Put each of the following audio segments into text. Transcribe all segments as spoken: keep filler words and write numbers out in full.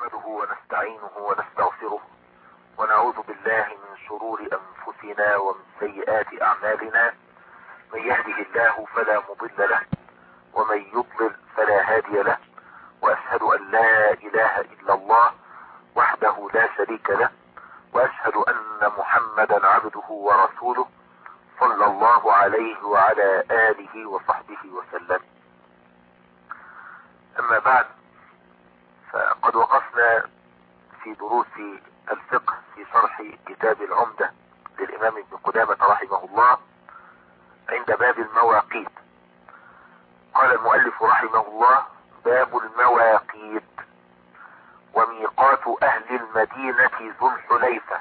نحمده ونستعينه ونستغفره ونعوذ بالله من شرور أنفسنا ومن سيئات أعمالنا. من يهده الله فلا مضل له ومن يضلل فلا هادي له، وأشهد أن لا إله إلا الله وحده لا شريك له، وأشهد أن محمدا عبده ورسوله صلى الله عليه وعلى آله وصحبه وسلم. أما بعد، فقد وقفنا في دروس الفقه في شرح كتاب العمدة للإمام ابن قدامة رحمه الله عند باب المواقيت. قال المؤلف رحمه الله: باب المواقيت. وميقات أهل المدينة ذو الحليفة،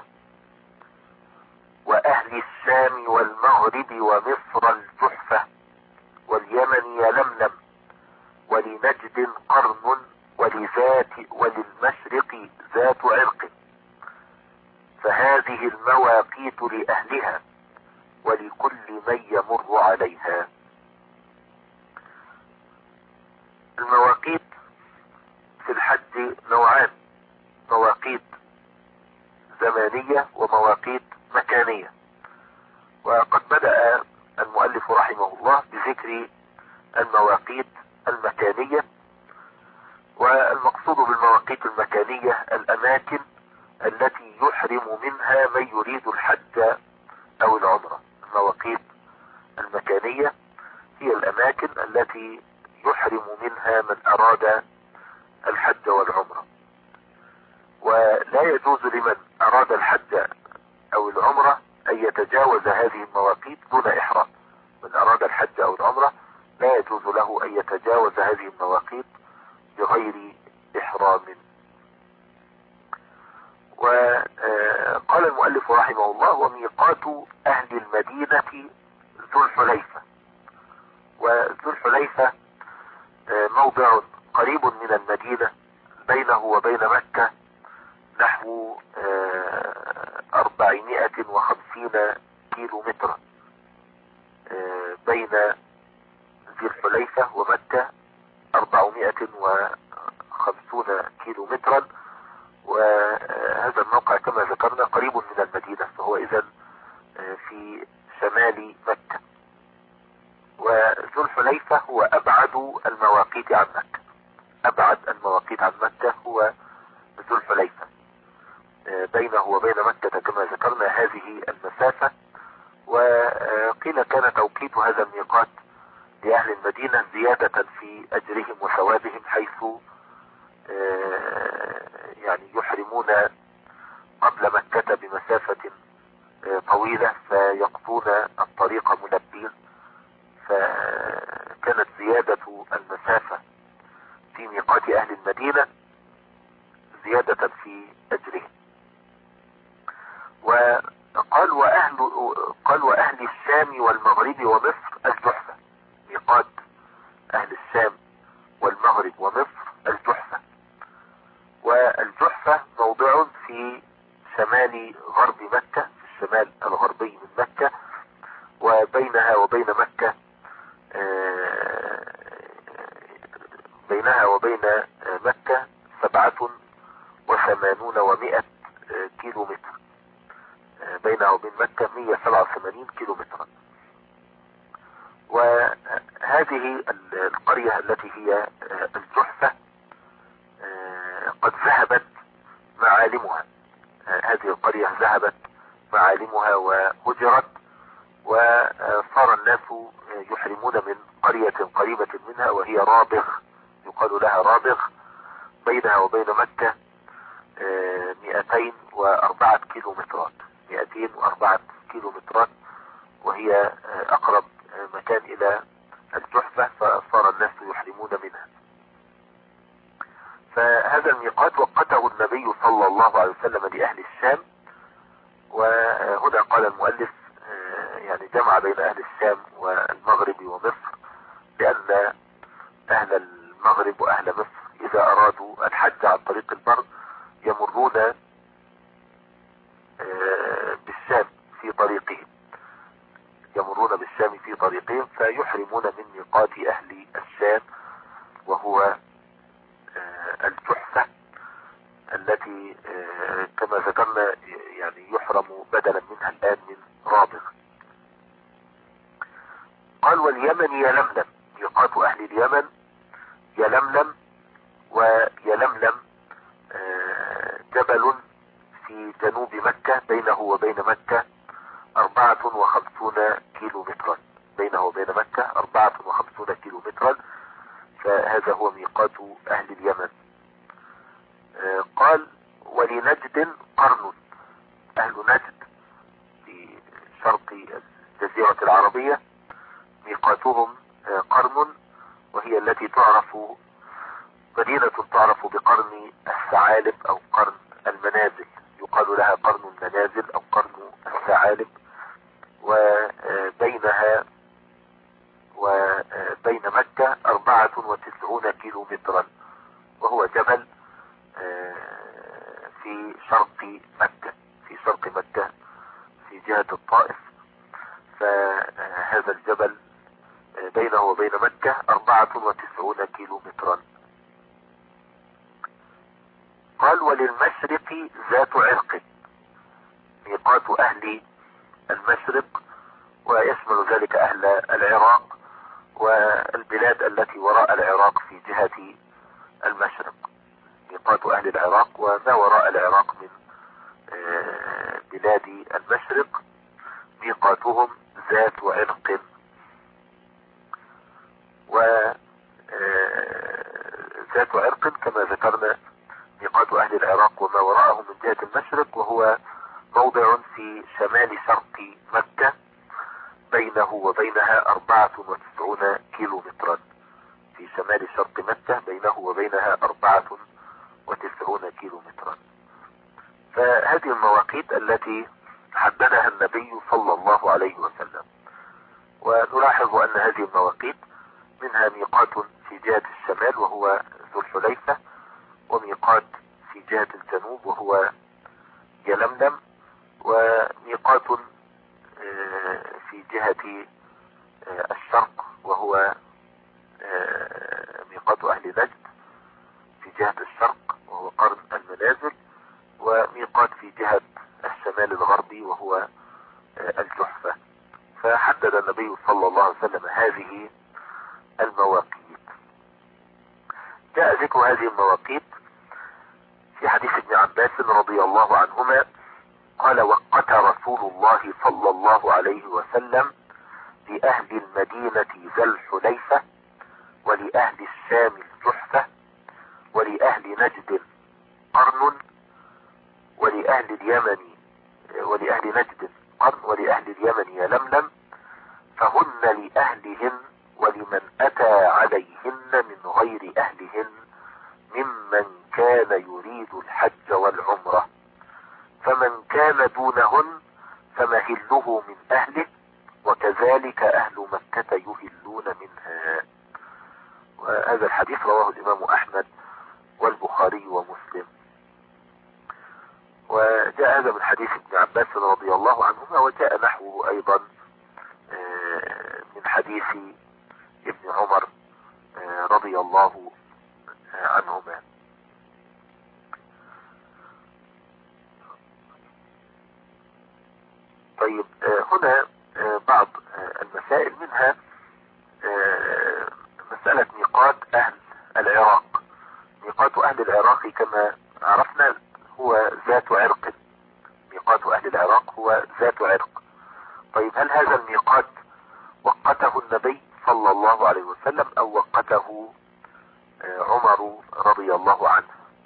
وأهل الشام والمغرب ومصر الجحفة، واليمن يلملم، ولنجد قرن، ولذات وللمشرق ذات عرق. فهذه المواقيت لأهلها ولكل من يمر عليها. المواقيت في الحج نوعان: مواقيت زمانية ومواقيت مكانية. وقد بدأ المؤلف رحمه الله بذكر المواقيت المكانية. والمقصود بالمواقيت المكانية الأماكن التي يحرم منها من يريد الحج أو العمرة. المواقيت المكانية هي الأماكن التي يحرم منها من أراد الحج والعمرة، ولا يجوز لمن أراد الحج أو العمرة أن يتجاوز هذه المواقيت دون إحرام. من أراد الحج أو العمرة لا يجوز له أن يتجاوز هذه المواقيت بغير إحرام. وقال المؤلف رحمه الله: وميقات أهل المدينة ذو الحليفة. وذو الحليفة موضع قريب من المدينة، بينه وبين مكة نحو أربعمائة وخمسين كيلو مترا. بين ذي الحليفة ومكة أربعمائة وخمسون كيلو مترا، وهذا الموقع كما ذكرنا قريب من المدينة، فهو إذن في شمال مكة. وذو الحليفة هو أبعد المواقيت عن مكة. أبعد المواقيت عن مكة هو ذو الحليفة. بينه وبين مكة كما ذكرنا هذه المسافة. وقيل كان توقيت هذا الميقات لأهل المدينة زيادة في أجرهم وثوابهم، حيث يعني يحرمون قبل مكة بمسافة طويلة فيقضون الطريق ملبين، فكانت زيادة المسافة في ميقات أهل المدينة زيادة في أجرهم. وقال وأهل قال وأهل الشام والمغرب ومصر الجحفة. ميقات أهل الشام والمغرب ومصر الجحفة. والجحفة موضع في شمال غرب مكة، في الشمال الغربي من مكة، وبينها وبين مكة بينها وبين مكة سبعة وثمانون ومائة كيلو متر. بينها وبين مكة مئة وسبعة وثمانين كيلو مترا. وهذه القرية التي هي الجحفة قد ذهبت معالمها. هذه القرية ذهبت معالمها وهجرت، وصار الناس يحرمون من قرية قريبة منها وهي رابغ، يقال لها رابغ. بينها وبين مكة مئتين وأربعة كيلو مترات مئتين وأربعة كيلو مترات، وهي أقرب مكان إلى الجحفة، فصار الناس يحرمون منها. فهذا الميقات وقته النبي صلى الله عليه وسلم لأهل الشام. وهنا قال المؤلف يعني جمع بين أهل الشام والمغرب ومصر، لأن أهل المغرب وأهل مصر إذا أرادوا الحج عن طريق البر يمرون بالشام في طريقهم يمرون بالشام في طريقهم فيحرمون من ميقات أهل الشام وهو الجحفة. التي كما ذكرنا يعني يحرم بدلا منها الآن من رابغ. قال واليمن يلملم، ميقات أهل اليمن يلملم، ويلملم جبل في جنوب مكة بينه وبين مكة أربعة وخمسون كيلو مترا، بينه وبين مكة أربعة وخمسون كيلو مترا، فهذا هو ميقات أهل اليمن. قال ولنجد قرن، أهل نجد في شرق الجزيرة العربية ميقاتهم قرن، وهي التي تعرف مدينة تعرف بقرن الثعالب أو قرن المنازل، يقال لها قرن المنازل أو قرن الثعالب، وبينها وبين مكة أربعة وتسعون كيلو مترا، وهو جبل في شرق مكة، في شرق مكة في جهة الطائف، فهذا الجبل بينه وبين مكة أربعة وتسعون كيلو مترا. قال وللمشرق ذات عرق، ميقات أهل المشرق، ويشمل ذلك أهل العراق والبلاد التي وراء العراق في جهة المشرق، ميقات أهل العراق وما وراء العراق من بلاد المشرق ميقاتهم ذات عرق. وذات عرق كما ذكرنا ميقات أهل العراق وما وراءه من جهة المشرق، وهو موضع في شمال شرق مكة بينه وبينها أربعة وتسعون كيلو مترا، في شمال شرق مكة بينه وبينها أربعة وتسعون كيلو مترا. فهذه المواقيت التي حددها النبي صلى الله عليه وسلم، ونلاحظ أن هذه المواقيت منها ميقات في جهة الشمال وهو ذو الحليفة، وميقات في جهة الجنوب وهو يلملم، وميقات في جهة الشرق وهو ميقات أهل نجد في جهة الشرق وهو قرن المنازل، وميقات في جهة الشمال الغربي وهو الجحفة. فحدد النبي صلى الله عليه وسلم هذه المواقيت. جاء ذكر هذه المواقيت في حديث ابن عباس رضي الله عنهما قال وقت رسول الله صلى الله عليه وسلم لأهل المدينة ذا الحليفة، ولأهل الشام الجحفة، ولأهل نجد قرن، ولأهل اليمن ولأهل نجد قرن، ولأهل اليمن يلملم، فهن لأهلهن ولمن أتى عليهن من غير أهلهن ممن كان يريد الحج والعمرة، فمن كان دونهن فمهله من أهله، وكذلك أهل مكة يهلون منها. وهذا الحديث رواه الإمام أحمد والبخاري ومسلم. وجاء هذا من حديث ابن عباس رضي الله عنهما، وجاء نحوه أيضا من حديث ابن عمر رضي الله عنهما. طيب هنا بعض المسائل، منها مسألة ميقات أهل العراق. ميقات أهل العراق كما عرفنا هو ذات عرق، ميقات أهل العراق هو ذات عرق. طيب هل هذا الميقات وقته النبي صلى الله عليه وسلم أو وقته عمر رضي الله عنه؟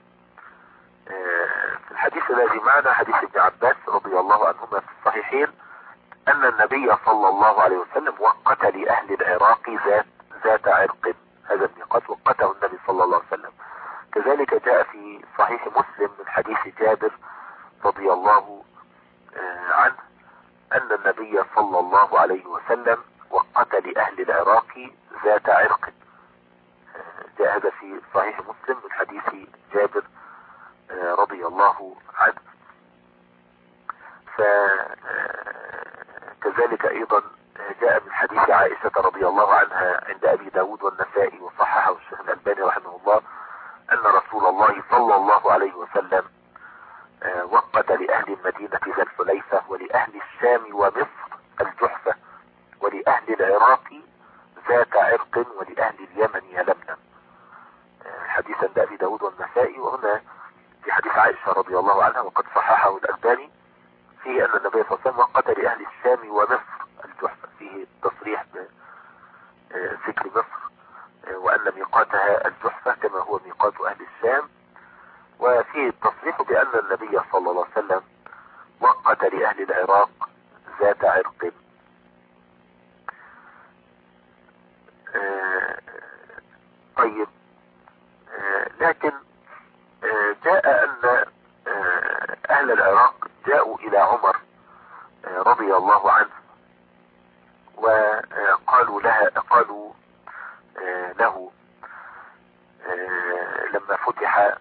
في الحديث الذي معنا حديث ابن عباس رضي الله عنهما في الصحيحين أن النبي صلى الله عليه وسلم وقت لأهل العراق ذات ذات عرق، هذا الميقات وقته النبي صلى الله عليه وسلم. كذلك جاء في صحيح مسلم من حديث جابر رضي الله عنه أن النبي صلى الله عليه وسلم وقت لأهل العراق ذات عرق، جاء هذا في صحيح مسلم من حديث جابر رضي الله عنه. فكذلك أيضا جاء من حديث عائشة رضي الله عنها عند أبي داود والنسائي وصححه الشيخ الألباني رحمه الله أن رسول الله صلى الله عليه وسلم وقت لأهل المدينة ذا الحليفة، ولأهل الشام ومصر الجحفة، ولأهل العراق ذات عرق، ولأهل اليمن يلملم. حديثا لأبي داود والنسائي. وهنا في حديث عائشة رضي الله عنها وقد صححه الألباني فيه أن النبي صلى الله عليه وسلم وقت لأهل الشام ومصر الجحفة، فيه تصريح بذكر مصر وأن ميقاتها الجحفة كما هو ميقات أهل الشام، وفيه التصريح بأن النبي صلى الله عليه وسلم وقت لأهل العراق ذات عرق. آه طيب آه لكن آه جاء أن آه أهل العراق جاءوا إلى عمر آه رضي الله عنه وقالوا لها قالوا آه له آه لما فتح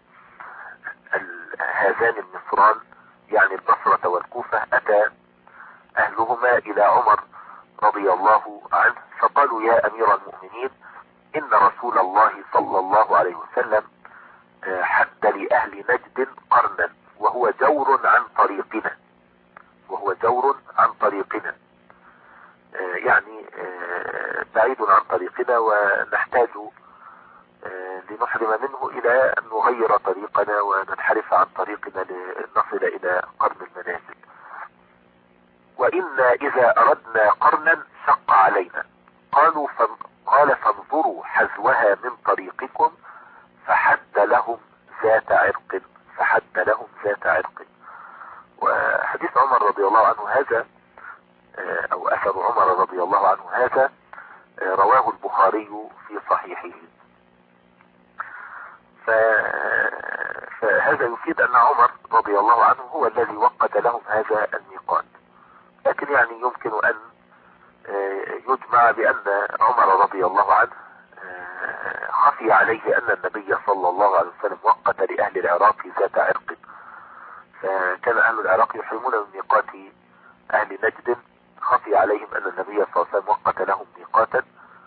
هذان المصران يعني البصرة والكوفة، أتى أهلهما إلى عمر رضي الله عنه فقالوا يا أمير المؤمنين إن رسول الله صلى الله عليه وسلم حد لأهل نجد قرنا وهو جور عن طريقنا وهو جور عن طريقنا يعني بعيد عن طريقنا، ونحتاج لنحرم منه إلى أن نغير طريقنا وننحرف عن طريقنا لنصل إلى قرن المنازل، وإنا إذا أردنا قرنا شق علينا. قالوا فن... قال فانظروا حذوها من طريقكم فحد لهم ذات عرق فحد لهم ذات عرق. وحديث عمر رضي الله عنه هذا أو أثر عمر رضي الله عنه هذا رواه البخاري في صحيحه. ف... فهذا يفيد أن عمر رضي الله عنه هو الذي وقت لهم هذا الميقات، لكن يعني يمكن أن يجمع بأن عمر رضي الله عنه خفي عليه أن النبي صلى الله عليه وسلم وقت لأهل العراق ذات عرق، فكان أهل العراق يحرمون من ميقات أهل نجد، خفي عليهم أن النبي صلى الله عليه وسلم وقت لهم ميقاتا،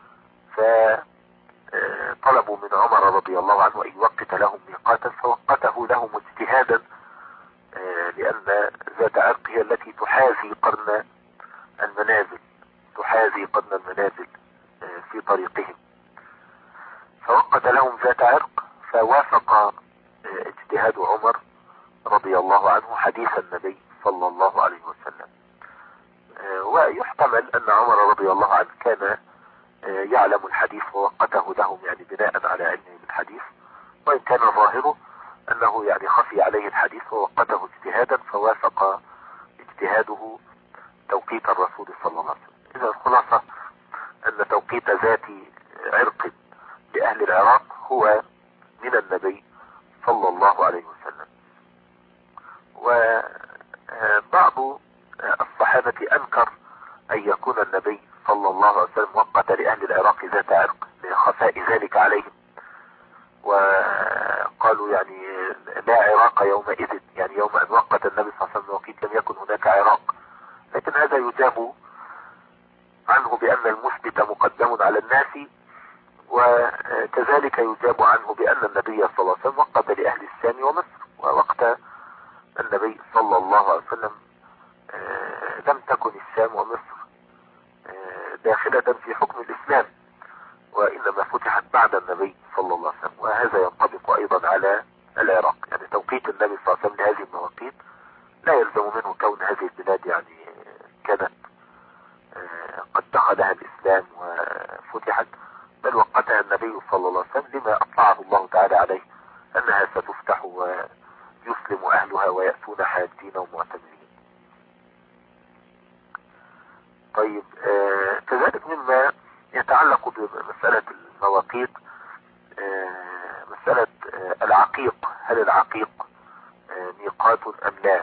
فطلبوا من عمر رضي الله عنه أن يوقت لهم ميقاتا فوقته لهم اجتهادا، لأن ذات عرق هي التي تحاذي قرن المنازل تحاذي قرن المنازل في طريقهم، فوقت لهم ذات عرق فوافق اجتهاد عمر رضي الله عنه حديث النبي صلى الله عليه وسلم. ويحتمل أن عمر رضي الله عنه كان يعلم الحديث ووقته لهم يعني بناء على علمه بالحديث، وإن كان ظاهره أنه يعني خفي عليه الحديث ووقته اجتهادا فوافق اجتهاده توقيت الرسول صلى الله عليه وسلم. إذا الخلاصة أن توقيت ذات عرق لأهل العراق هو من النبي صلى الله عليه وسلم. وبعض الصحابة أنكر أن يكون النبي صلى الله عليه وسلم وقت لأهل العراق ذات عرق لخفاء ذلك عليهم، وقالوا يعني لا عراق يومئذ، يعني يوم أن وقت النبي صلى الله عليه وسلم وقيت لم يكن هناك عراق، لكن هذا يجاب عنه بأن المثبت مقدم على الناس، وكذلك يجاب عنه بأن النبي صلى الله عليه وسلم وقت لأهل الشام ومصر، ووقت النبي صلى الله عليه وسلم لم تكن الشام ومصر داخلة في حكم الإسلام، وإنما فتحت بعد النبي صلى الله عليه وسلم، وهذا ينطبق أيضا على العراق. يعني توقيت النبي صلى الله عليه وسلم لهذه المواقيت لا يلزم منه كون هذه البلاد يعني كانت قد دخلها الإسلام وفتحت، بل وقتها النبي صلى الله عليه وسلم لما أطلعه الله تعالى عليه أنها ستفتح ويسلم أهلها ويأتون حاجين ومعتمرين. طيب آه كذلك مما يتعلق بمسألة المواقيت آه مسألة آه العقيق، هل العقيق آه ميقات أم لا؟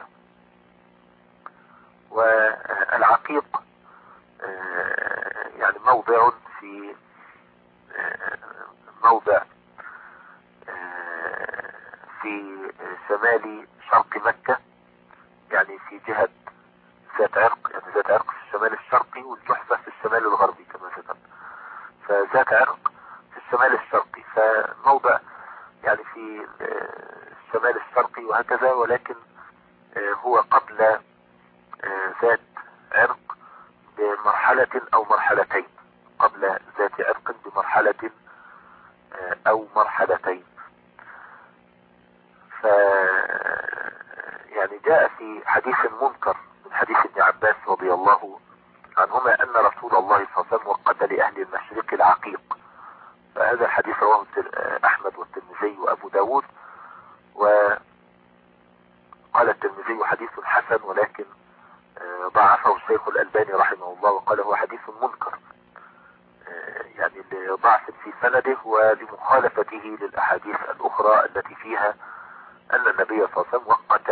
والعقيق آه يعني موضع في آه موضع آه في شمال شرق مكة، يعني في جهة ذات عرق، يعني ذات عرق في الشمال الشرقي والجحفة في الشمال الغربي كما ذكرت، فذات عرق في الشمال الشرقي، فموضع يعني في الشمال الشرقي وهكذا، ولكن هو قبل ذات عرق بمرحلة او مرحلتين، قبل ذات عرق بمرحلة او مرحلتين. ف يعني جاء في حديث منكر من حديث ابن عباس رضي الله عنهما ان رسول الله صلى الله عليه وسلم وقت لاهل المشرق العقيق. فهذا الحديث رواه احمد والترمذي وابو داود، وقال الترمذي حديث حسن، ولكن ضعفه الشيخ الألباني رحمه الله وقال هو حديث منكر، يعني لضعف في سنده ولمخالفته للأحاديث الأخرى التي فيها أن النبي صلى الله عليه وسلم وقت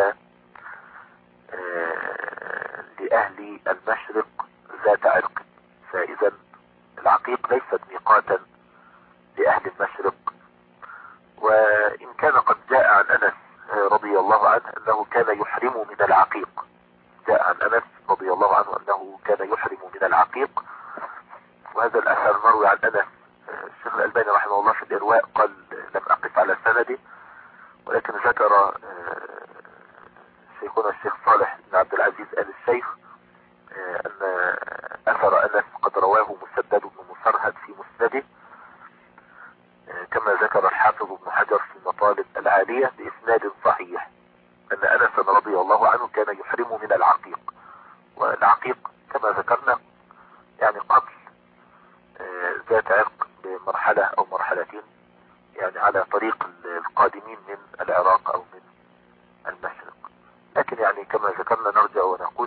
لأهل المشرق ذات عرق. فإذا العقيق ليست ميقاتا لأهل المشرق. وإن كان قد جاء عن أنس رضي الله عنه أنه كان يحرم من العقيق، جاء عن أنس رضي الله عنه أنه كان يحرم من العقيق، وهذا الأثر مروي عن أنس. الشيخ الألباني رحمه الله في الإرواء قال لم أقف على سنده، ولكن ذكر شيخنا الشيخ صالح بن عبد العزيز آل الشيخ أن أثر أنس قد رواه مسدد بن مسرهد في مسنده، كما ذكر الحافظ ابن حجر في المطالب العالية بإسناد صحيح أن أنس رضي الله عنه كان يحرم من العقيق. والعقيق كما ذكرنا يعني قبل ذات عرق بمرحلة أو مرحلتين، يعني على طريق القادمين من العراق أو من المشرق. لكن يعني كما ذكرنا نرجع ونقول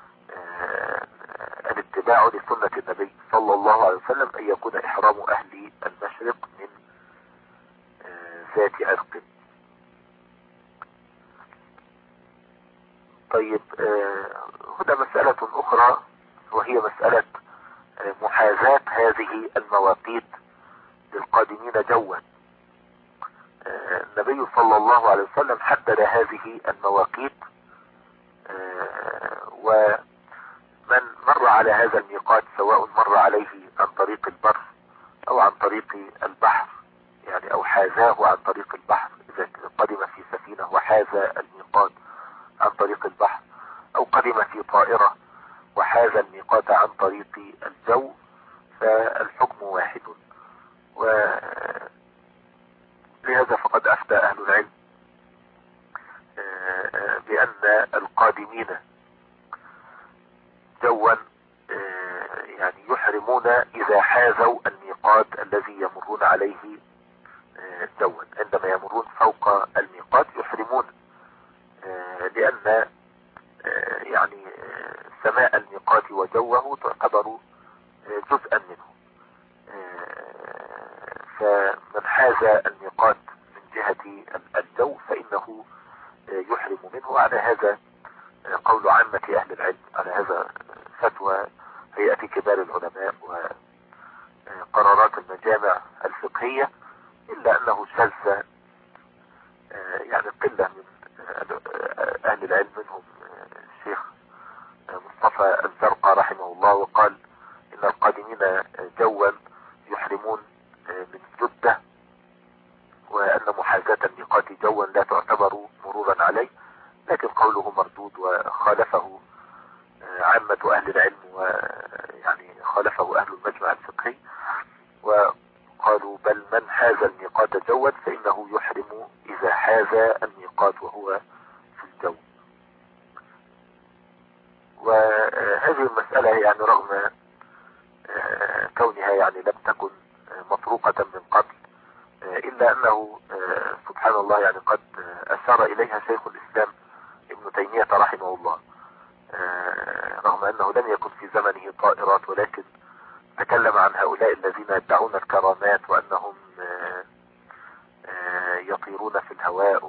الاتباع لسنة النبي صلى الله عليه وسلم أن يكون إحرام أهل المشرق من ذات عرق. طيب هنا مسألة أخرى، وهي مسألة محاذاة هذه المواقيت للقادمين جوا. النبي صلى الله عليه وسلم حدد هذه المواقيت، ومن مر على هذا الميقات سواء مر عليه عن طريق البر أو عن طريق البحر، يعني أو حاذاه عن طريق البحر، إذا قدم في سفينة وحاذ الميقات عن طريق البحر، أو قدم في طائرة وحاذ الميقات عن طريق الجو، فالحكم واحد. ولهذا فقد أفتى أهل العلم بأن القادمين جوا يعني يحرمون إذا حاذوا الميقات الذي يمرون عليه جوا. عندما يمرون فوق الميقات يحرمون، لأن يعني سماء الميقات وجوه تعتبر جزءا منه. فمن حاز الميقات من جهة الجو فإنه يحرم منه. على هذا قول عامة أهل العلم، على هذا فتوى هيئة كبار العلماء وقرارات المجامع الفقهية، إلا أنه شذ يعني قلة من أهل العلم، منهم الشيخ مصطفى الزرقاء رحمه الله، وقال إن القادمين جوا يحرمون من جدة، وأن محاذاة الميقات جوا لا تعتبر مرورا عليه. لكن قوله مردود، وخالفه عامة أهل العلم، ويعني خالفه أهل المجمع الفقهي، وقالوا بل من حاز الميقات جوا فإنه يحرم إذا حاز الميقات وهو في الجو. وهذه المسألة يعني رغم كونها يعني لم تكن مطروقة من قبل، إلا أنه سبحان الله يعني قد أشار إليها شيخ الإسلام ابن تيمية رحمه الله، رغم أنه لم يكن في زمنه طائرات، ولكن تكلم عن هؤلاء الذين يدعون الكرامات وأنهم يطيرون في الهواء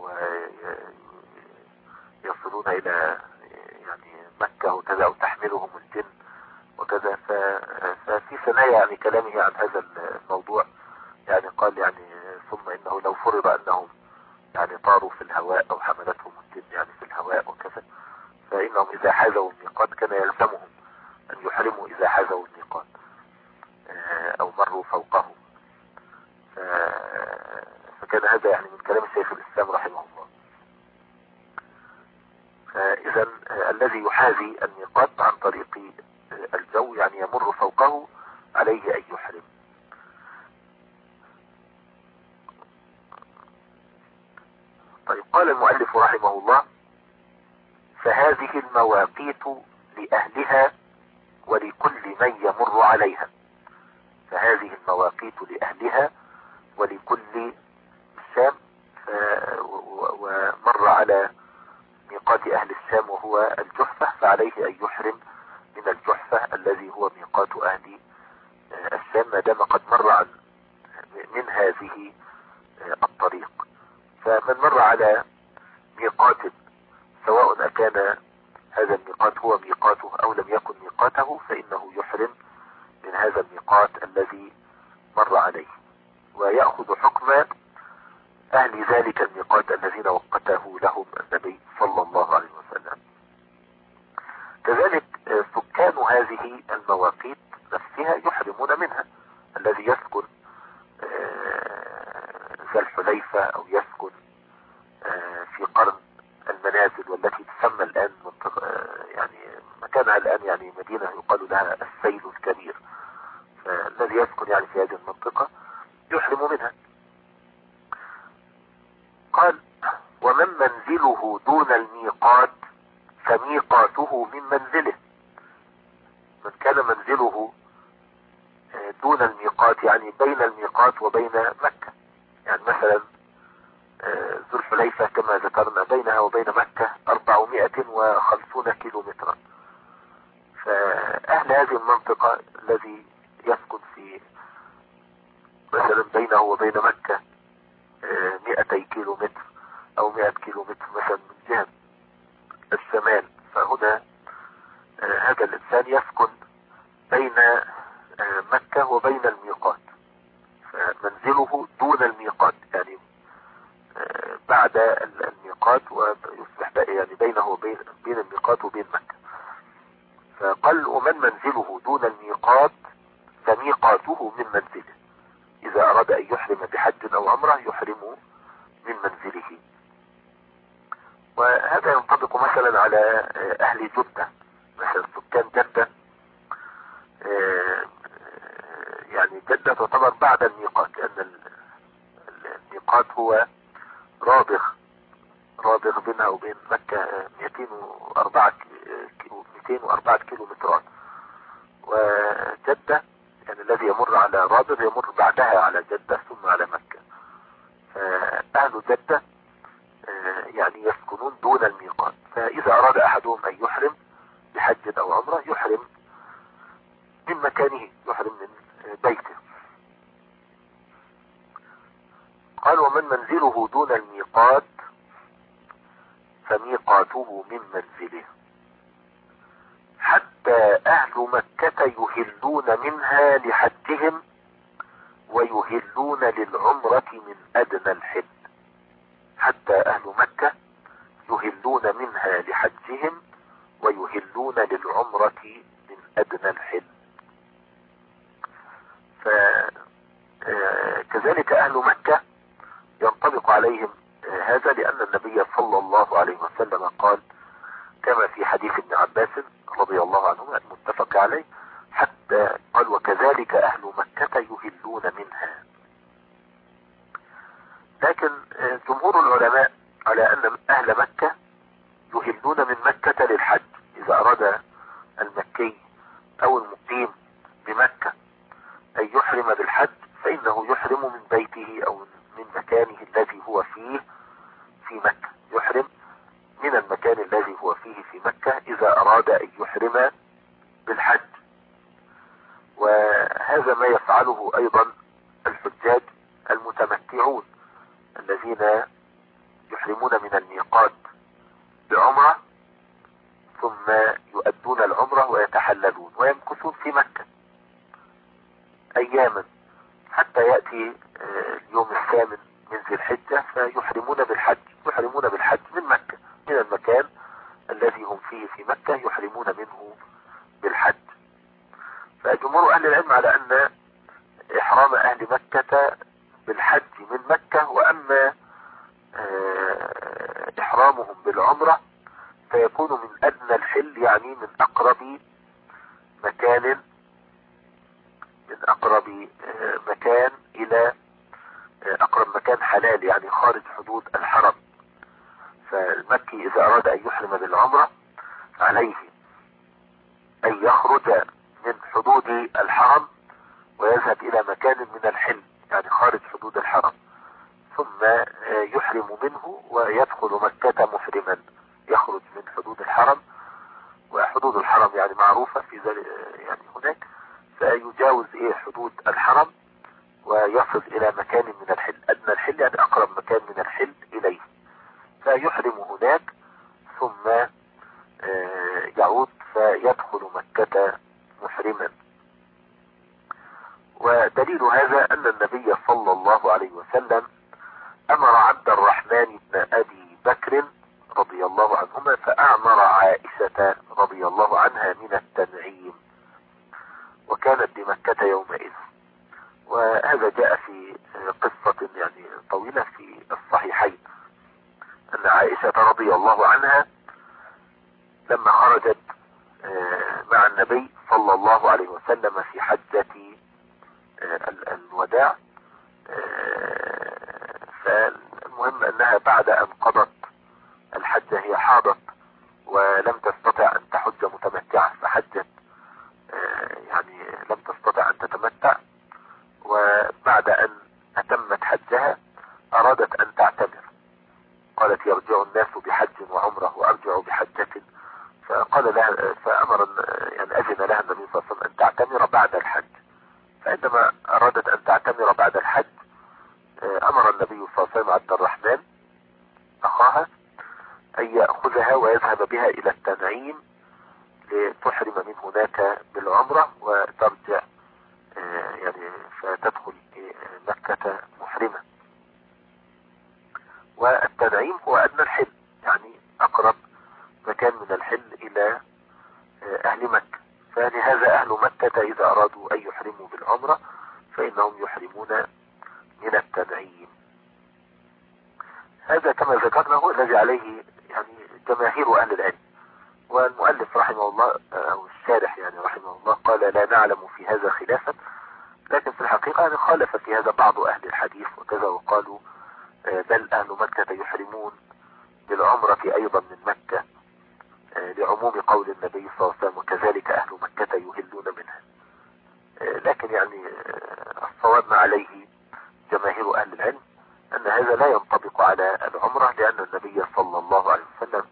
ويصلون إلى يعني مكة وكذا، أو تحملهم الجن وكذا. ففي ثنايا يعني كلامه عن هذا الموضوع يعني قال يعني ثم إنه لو فرض أنهم يعني طاروا في الهواء أو حملتهم الجن يعني في الهواء وكذا، فإنهم إذا حاذوا الميقات كان يلزمهم أن يحرموا إذا حاذوا الميقات أو مروا فوقه. فكان هذا يعني من كلام الشيخ الإسلام رحمه الله. الذي يحاذي الميقات عن طريق الجو، يعني يمر فوقه، عليه أن يحرم. طيب، قال المؤلف رحمه الله: فهذه المواقيت لأهلها ولكل من يمر عليها. فهذه المواقيت لأهلها ولكل الشام، ومر على ميقات أهل الشام وهو الجحفة، فعليه أن يحرم من الجحفة الذي هو ميقات أهل الشام، ما دام قد مر عن من هذه الطريق. فمن مر على ميقات سواء أكان هذا الميقات هو ميقاته أو لم يكن ميقاته، فإنه يحرم من هذا الميقات الذي مر عليه، ويأخذ حكم أهل ذلك الميقات الذين وقته لهم النبي صلى الله عليه وسلم. كذلك سكان هذه المواقيت نفسها يحرمون منها. الذي يسكن ذا الحليفة أو يسكن في قرن المنازل والتي تسمى الآن منطقة، يعني مكانها الآن يعني مدينة يقال لها السيل الكبير، فالذي يسكن يعني في هذه المنطقة يحرم منها. قال: ومن منزله دون الميقات فميقاته من منزله. من كان منزله دون الميقات يعني بين الميقات وبين مكة، يعني مثلا ذو الحليفة كما ذكرنا بينها وبين مكة أربعمائة وخمسين كيلو مترا، فأهل هذه المنطقة الذي يسكن في مثلا بينه وبين مكة مئتي كيلو متر أو مئة كيلو متر مثلا من جهة الشمال، فهنا هذا الإنسان يسكن بين مكة وبين الميقات، فمنزله دون الميقات يعني بعد الميقات، ويصبح يعني بينه وبين بين الميقات وبين مكة. فقال: ومن منزله دون الميقات فميقاته من منزله. إذا أراد أن يحرم بحج أو عمرة يحرم من منزله. وهذا ينطبق مثلا على أهل جدة، مثلا سكان جدة، يعني جدة تعتبر بعد الميقات، لأن الميقات هو رابغ رابغ بينها وبين مكة مئتين وأربعة كيلو مترات، وجدة يعني الذي يمر على رابغ يمر بعدها على جدة ثم على مكة. فأهل جدة يعني يسكنون دون الميقات، فإذا أراد أحدهم أن يحرم بحج أو عمرة يحرم من مكانه، يحرم من بيته. قال: ومن منزله دون الميقات فميقاته من منزله، حتى أهل مكة يهلون منها لحجهم ويهلون للعمرة من أدنى الحل. حتى أهل مكة يهلون منها لحجهم ويهلون للعمرة من أدنى الحل. فكذلك أهل مكة ينطبق عليهم هذا، لأن النبي صلى الله عليه وسلم قال كما في حديث ابن عباس رضي الله عنهما المتفق عليه، حتى قال: وكذلك أهل مكة يهلون منها. لكن جمهور العلماء على أن أهل مكة يهلون من مكة للحج. إذا أراد المكي أو المقيم بمكة أن يحرم بالحج فإنه يحرم من بيته أو من مكانه الذي هو فيه في مكة، يحرم من المكان الذي هو فيه في مكة إذا أراد أن يحرم بالحج. وهذا ما يفعله أيضا الحجاج المتمتعون الذين يحرمون من الميقات بعمرة ثم يؤدون العمرة ويتحللون ويمكثون في مكة أياما حتى يأتي اليوم الثامن من ذي الحجة فيحرمون بالحج، يحرمون بالحج من مكة، من المكان الذي هم فيه في مكة يحرمون منه بالحج. فجمهور أهل العلم على أن إحرام أهل مكة بالحج من مكة، وأما إحرامهم بالعمرة فيكون من أدنى الحل، يعني من أقرب مكان من أقرب مكان إلى أقرب مكان حلال، يعني خارج حدود الحرم. فالمكي إذا أراد أن يحرم بالعمرة عليه أن يخرج من حدود الحرم ويذهب إلى مكان من الحل، يعني خارج حدود الحرم، ثم يحرم منه ويدخل مكة محرما. يخرج من حدود الحرم، وحدود الحرم يعني معروفة في ذلك، يعني هناك فيجاوز إيه حدود الحرم ويصل إلى مكان من الحل، أدنى الحل يعني أقرب مكان من الحل إليه، فيحرم هناك ثم يعود فيدخل مكة محرما. ودليل هذا أن النبي صلى الله عليه وسلم أمر عبد الرحمن بن أبي بكر رضي الله عنهما فأعمر عائشة رضي الله عنها من التنعيم، وكانت بمكة يومئذ. وهذا جاء في قصة يعني طويلة في الصحيحين، أن عائشة رضي الله عنها لما خرجت مع النبي صلى الله عليه وسلم في حجة الوداع، فالمهم أنها بعد أن قضت الحجة هي حاضت ولم تستطع أن تحج متمتعة، فحجت يعني لم تستطع أن تتمتع، وبعد أن أتمت حجها أرادت أن تعتمر. قالت يرجع الناس بحج وعمره وأرجع بحجة، فقال لها فأمر يعني أذن لها النبي صلى الله عليه وسلم أن تعتمر بعد الحج. فعندما أرادت أن تعتمر بعد الحج أمر النبي صلى الله عليه وسلم عبد الرحمن أخاها أن يأخذها ويذهب بها إلى التنعيم لتحرم من هناك بالعمرة وترجع يعني فتدخل مكة محرمة. والتنعيم هو أدنى الحل، يعني أقرب مكان من الحل إلى أهل مكة. فلهذا أهل مكة إذا أرادوا أن يحرموا بالعمرة فإنهم يحرمون من التنعيم. هذا كما ذكرنا هو الذي عليه يعني جماهير أهل العلم. والمؤلف رحمه الله أو الشارح يعني رحمه الله قال لا نعلم في هذا خلافا، لكن في الحقيقة يعني خالف في هذا بعض أهل الحديث وكذا، وقالوا بل أهل مكة يحرمون بالعمرة أيضا من مكة لعموم قول النبي صلى الله عليه وسلم وكذلك أهل مكة يهلون منها. لكن يعني الصواب ما عليه جماهير أهل العلم أن هذا لا ينطبق على العمرة، لأن النبي صلى الله عليه وسلم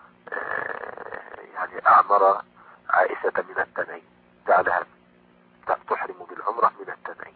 يعني أعمر عائشة من التنعيم، جعلها تحرم بالعمرة من التنعيم.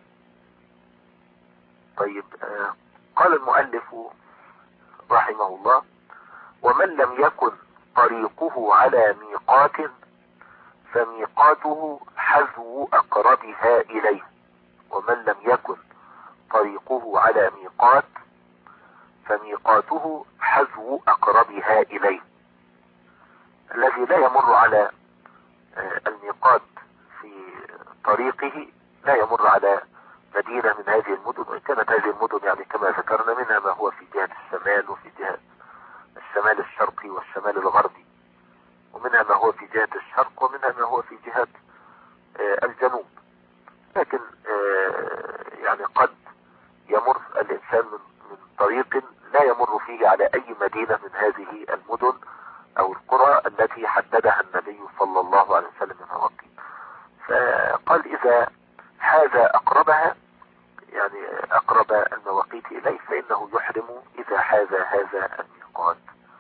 طيب، قال المؤلف رحمه الله ومن لم يكن طريقه على ميقات فميقاته حذو أقربها إليه. ومن لم يكن طريقه على ميقات فميقاته حذو أقربها إليه. الذي لا يمر على الميقات في طريقه لا يمر على مدينة من هذه المدن، وإن كانت هذه المدن يعني كما ذكرنا منها ما هو في جهة الشمال وفي جهة الشمال الشرقي والشمال الغربي، ومنها ما هو في جهة الشرق ومنها ما هو في جهة الجنوب. لكن يعني قد يمر الإنسان من من طريق لا يمر فيه على أي مدينة من هذه المدن أو القرى التي حددها النبي صلى الله عليه وسلم من مواقيت. فقال إذا حاز أقربها يعني أقرب المواقيت إليه فإنه يحرم إذا حاز هذا الميقات.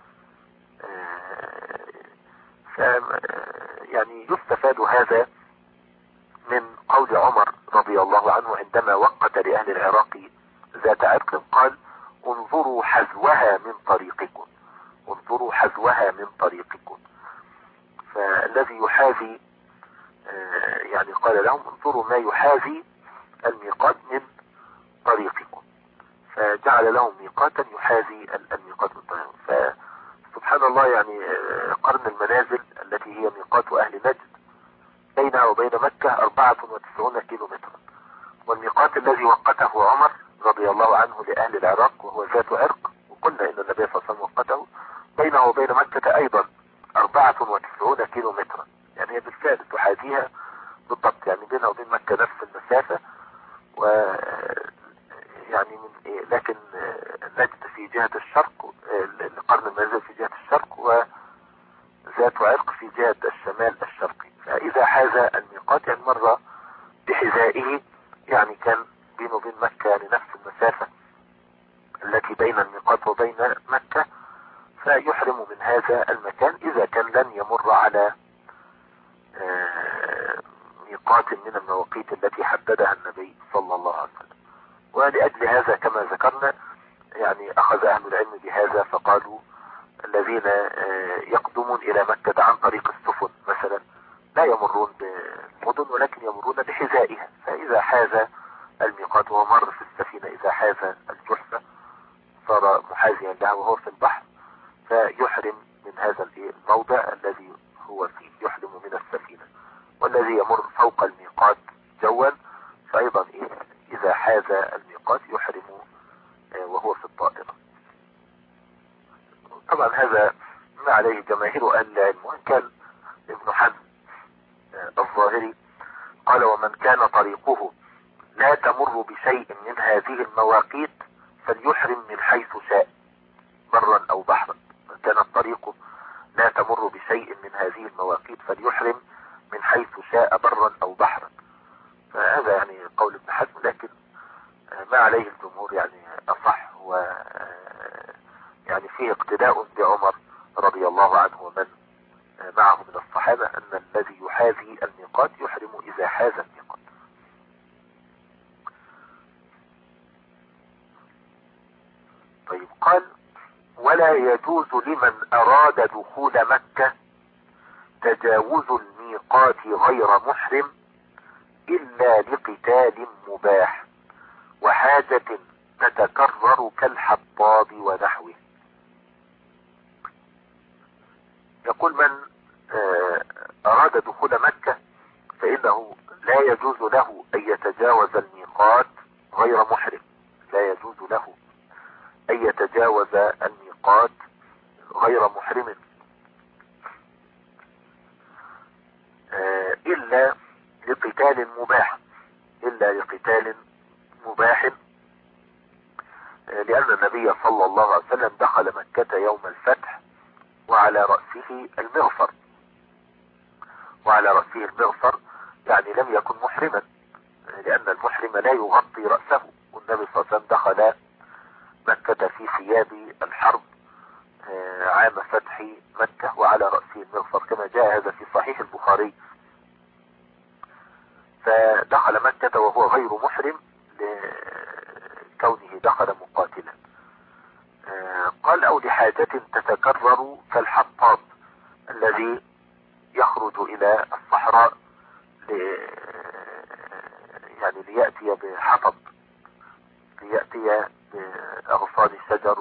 ف يعني يستفاد هذا من قول عمر رضي الله عنه عندما وقت لأهل العراق ذات عرق قال انظروا حذوها من طريقكم، انظروا حذوها من طريقكم. فالذي يحاذي يعني قال لهم انظروا ما يحاذي الميقات من طريقكم، فجعل لهم ميقاتا يحاذي الميقات من طريقكم. فسبحان الله يعني قرن المنازل التي هي ميقات أهل نجد بينها وبين مكة أربعة وتسعون كيلو مترا، والميقات الذي وقته عمر رضي الله عنه لأهل العراق وهو ذات عرق، وقلنا إن النبي صلى الله عليه وسلم وقته بينه وبين مكة أيضا وتسعون كيلو مترا، يعني هي بالفعل تحاذيها بالضبط، يعني بينها وبين مكة نفس المسافة. و يعني من إيه، لكن نجد في جهة الشرق، القرن المنزل في جهة الشرق، وذات عرق في جهة الشمال الشرقي. فإذا حاز الميقات يعني مر بحذائه، يعني كان بينه وبين مكة يعني نفس المسافة التي بين الميقات وبين مكة، فيحرم من هذا المكان إذا كان لن يمر على ميقات من المواقيت التي حددها النبي صلى الله عليه وسلم. ولأجل هذا كما ذكرنا يعني أخذ أهل العلم بهذا، فقالوا الذين يقدمون إلى مكة عن طريق السفن مثلا لا يمرون بالمدن ولكن يمرون بحذائها، فإذا حاز الميقات ومر في السفينة، إذا حاز الجحفة صار محاذيا لها وهو في البحر، فيحرم من هذا الموضع الذي هو فيه، يحرم من السفينة. والذي يمر فوق الميقات جوا فأيضا إذا حاز الميقات يحرم وهو في الطائرة. طبعا هذا ما عليه جماهير أهل العلم، وإن كان ابن حزم الظاهري قال ومن كان طريقه لا تمر بشيء من هذه المواقيت فليحرم من حيث شاء برا أو بحرا. من كان طريقه لا تمر بشيء من هذه المواقيت فليحرم من حيث شاء برا أو بحرا. فهذا يعني قول ابن حزم، لكن ما عليه الجمهور يعني أصح، و يعني فيه اقتداء بعمر رضي الله عنه ومن معه من الصحابة أن الذي يحاذي الميقات يحرم إذا حاز الميقات. طيب قال ولا يجوز لمن أراد دخول مكة تجاوز الميقات غير محرم إلا لقتال مباح وحاجة تتكرر كالحطاب ونحوه. يقول من أراد دخول مكة فإنه لا يجوز له أن يتجاوز الميقات غير محرم، لا يجوز له أن يتجاوز الميقات غير محرم إلا لقتال مباح، إلا لقتال مباح، لأن النبي صلى الله عليه وسلم دخل مكة يوم الفتح وعلى رأسه المغفر، وعلى رأسه المغفر يعني لم يكن محرما، لأن المحرم لا يغطي رأسه، والنبي صلى الله عليه وسلم دخل مكة في ثياب الحرب عام فتح مكة وعلى رأسه المغفر كما جاء هذا في صحيح البخاري. فدخل مكة وهو غير محرم لكونه دخل مقاتلا. قال أو لحاجة تتكرر كالحطاب الذي يخرج إلى الصحراء يعني ليأتي بحطب، ليأتي بأغصان الشجر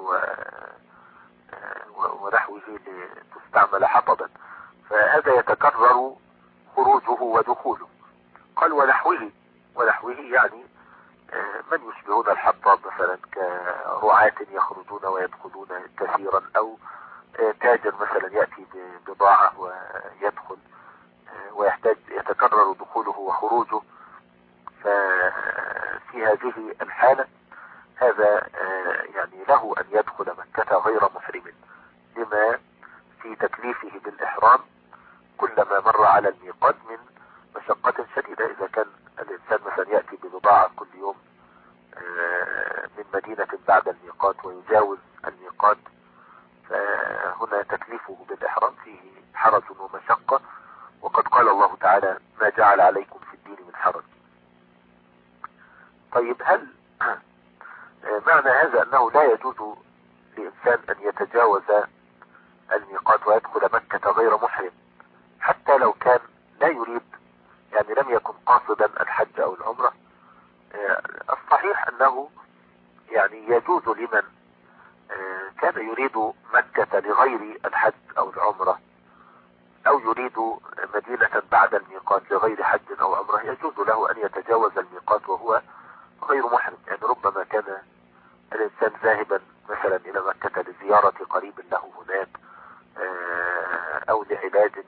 ونحوه لتستعمل حطبا، فهذا يتكرر خروجه ودخوله. قال ونحوه، ونحوه يعني من يشبهون الحطاب مثلا كرعاة يخرجون ويدخلون كثيرا، او تاجر مثلا يأتي ببضاعة ويدخل ويحتاج يتكرر دخوله وخروجه. ففي هذه الحالة هذا يعني له ان يدخل مكة غير محرم لما في تكليفه بالإحرام كلما مر على الميقات من مشقة شديدة. إذا كان الإنسان مثلا يأتي ببضاعة كل يوم من مدينة بعد الميقات ويجاوز الميقات، فهنا تكليفه بالإحرام فيه حرج ومشقة، وقد قال الله تعالى ما جعل عليكم في الدين من حرج. طيب هل معنى هذا أنه لا يجوز لإنسان أن يتجاوز الميقات ويدخل مكة غير محرم حتى لو كان لا يريد، يعني لم يكن قاصدا الحج أو العمرة؟ الصحيح أنه يعني يجوز لمن كان يريد مكة لغير الحج أو العمرة أو يريد مدينة بعد الميقات لغير حج أو عمرة، يجوز له أن يتجاوز الميقات وهو غير محرم. يعني ربما كان الإنسان ذاهبا مثلا إلى مكة لزيارة قريب له هناك أو لعلاج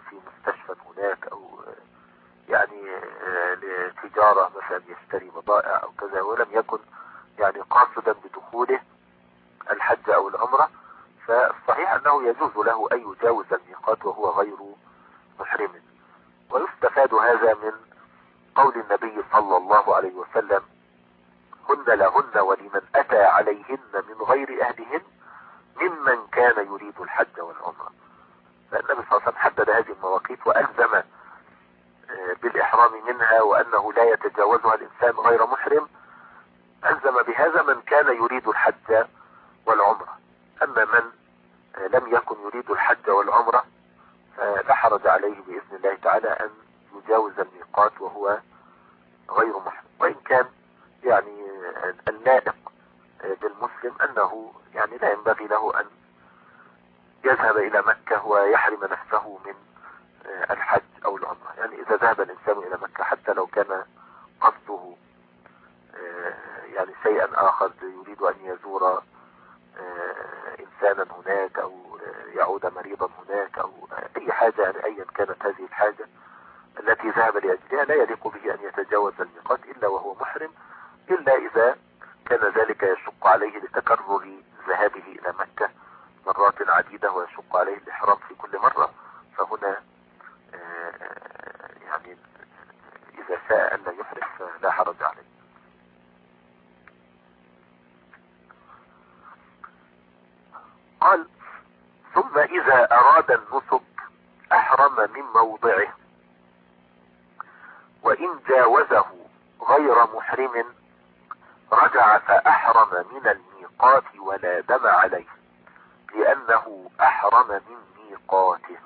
والعمرة، فالصحيح أنه يجوز له أن يجاوز الميقات وهو غير محرم. ويستفاد هذا من قول النبي صلى الله عليه وسلم: هن لهن ولمن أتى عليهن من غير أهلهن ممن كان يريد الحج والعمرة. فالنبي صلى الله عليه وسلم حدد هذه المواقيت وألزم بالإحرام منها، وأنه لا يتجاوزها الإنسان غير محرم. ألزم بهذا من كان يريد الحج والعمرة. أما من لم يكن يريد الحج والعمرة فلا حرج عليه بإذن الله تعالى أن يجاوز الميقات وهو غير محرم. وإن كان يعني اللائق بالمسلم أنه يعني لا ينبغي له أن يذهب إلى مكة ويحرم نفسه من الحج أو العمرة. يعني إذا ذهب الإنسان إلى مكة حتى لو كان قصده يعني شيئا آخر، يريد أن يزور إنسانا هناك أو يعود مريضا هناك أو أي حاجة، يعني أيا كانت هذه الحاجة التي ذهب لأجلها، لا يليق به أن يتجاوز الميقات إلا وهو محرم، إلا إذا كان ذلك يشق عليه لتكرر ذهابه إلى مكة مرات عديدة ويشق عليه الإحرام في كل مرة، فهنا يعني إذا شاء أن لا يحرم فلا حرج عليه. قال: ثم إذا أراد النسك أحرم من موضعه، وإن جاوزه غير محرم رجع فأحرم من الميقات ولا دم عليه لأنه أحرم من ميقاته.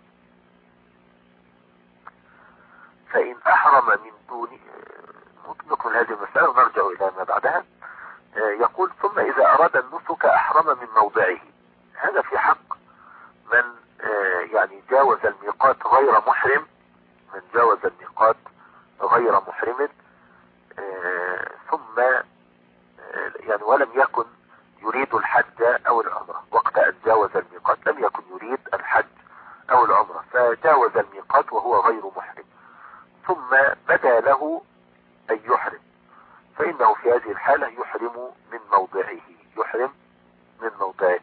فإن أحرم من دون نكمل هذه المسألة ونرجع إلى ما بعدها. يقول: ثم إذا أراد النسك أحرم من موضعه. هذا في حق من يعني جاوز الميقات غير محرم، من جاوز الميقات غير محرم ثم يعني ولم يكن يريد الحج أو العمرة. وقت أن جاوز الميقات لم يكن يريد الحج أو العمرة، فجاوز الميقات وهو غير محرم، ثم بدا له أن يحرم، فإنه في هذه الحالة يحرم من موضعه، يحرم من موضعه،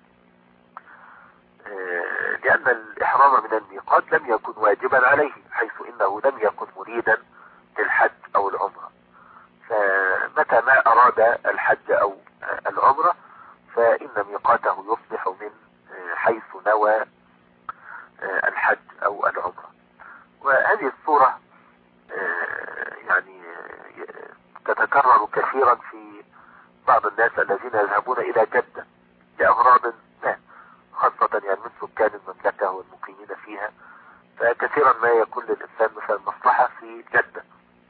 لأن الإحرام من الميقات لم يكن واجبا عليه، حيث إنه لم يكن مريدا للحج أو العمرة. فمتى ما أراد الحج أو العمرة فإن ميقاته يصبح من حيث نوى الحج أو العمرة. وهذه الصورة يعني تتكرر كثيرا في بعض الناس الذين يذهبون إلى جدة لأغراض ما، خاصة يعني من سكان المملكة والمقيمين فيها، فكثيرا ما يكون للإنسان مثلا مصلحة في جدة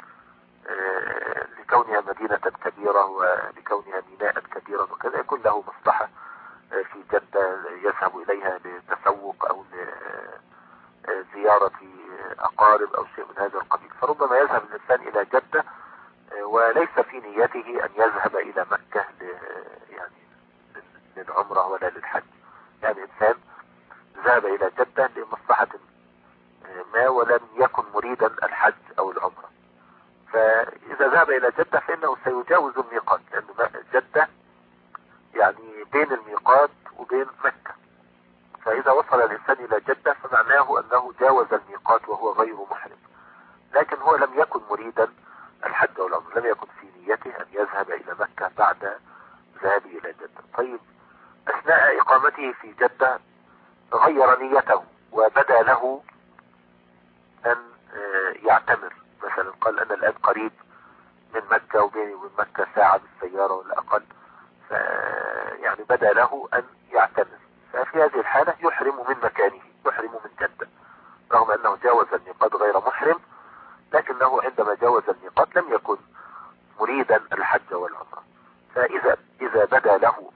لكونها مدينة كبيرة ولكونها ميناء كبيرا وكذا، يكون له مصلحة في جدة يذهب إليها لتسوق أو لزيارة أقارب أو شيء من هذا القبيل. فربما يذهب الإنسان إلى جدة وليس في نيته أن يذهب إلى مكة يعني للعمرة ولا للحج. يعني إنسان ذهب إلى جدة لمصلحة ما ولم يكن مريدا الحج أو العمرة، فإذا ذهب إلى جدة فإنه سيجاوز الميقات، لأن جدة يعني بين الميقات وبين مكة، فإذا وصل الإنسان إلى جدة فمعناه أنه جاوز الميقات وهو غير محرم، لكن هو لم يكن مريدا الحج والعمرة، لم يكن في نيته أن يذهب إلى مكة بعد ذهابه إلى جدة. طيب، أثناء إقامته في جدة غير نيته وبدا له أن يعتمر، مثلا قال أنا الآن قريب من مكة وبيني وبين مكة ساعة بالسيارة ولا أقل، يعني بدا له أن يعتمر، ففي هذه الحالة يحرم من مكانه، يحرم من جدة، رغم أنه جاوز الميقات غير محرم، لكنه عندما جاوز الميقات لم يكن مريدا الحج والعمرة. فإذا إذا بدا له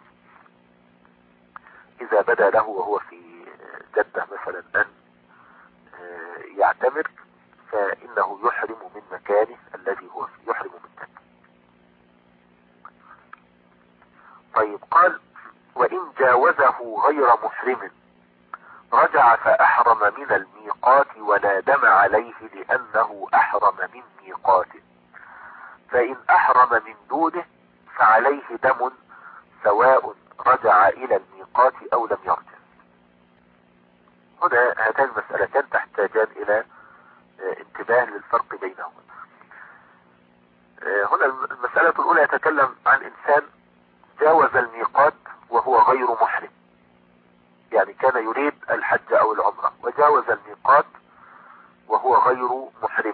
إذا بدا له وهو في جدة مثلا أن يعتمر فإنه يحرم من مكانه الذي هو فيه، يحرم من جدة. طيب، قال: وإن جاوزه غير محرم رجع فأحرم من الميقات ولا دم عليه لأنه أحرم من ميقاته. فإن أحرم من دونه فعليه دم سواء رجع إلى الميقات أو لم يرجع. هنا هاتان المسألتان تحتاجان إلى انتباه للفرق بينهما. هنا المسألة الأولى يتكلم عن إنسان جاوز الميقات وهو غير محرم، يعني كان يريد الحج أو العمرة وجاوز الميقات وهو غير محرم،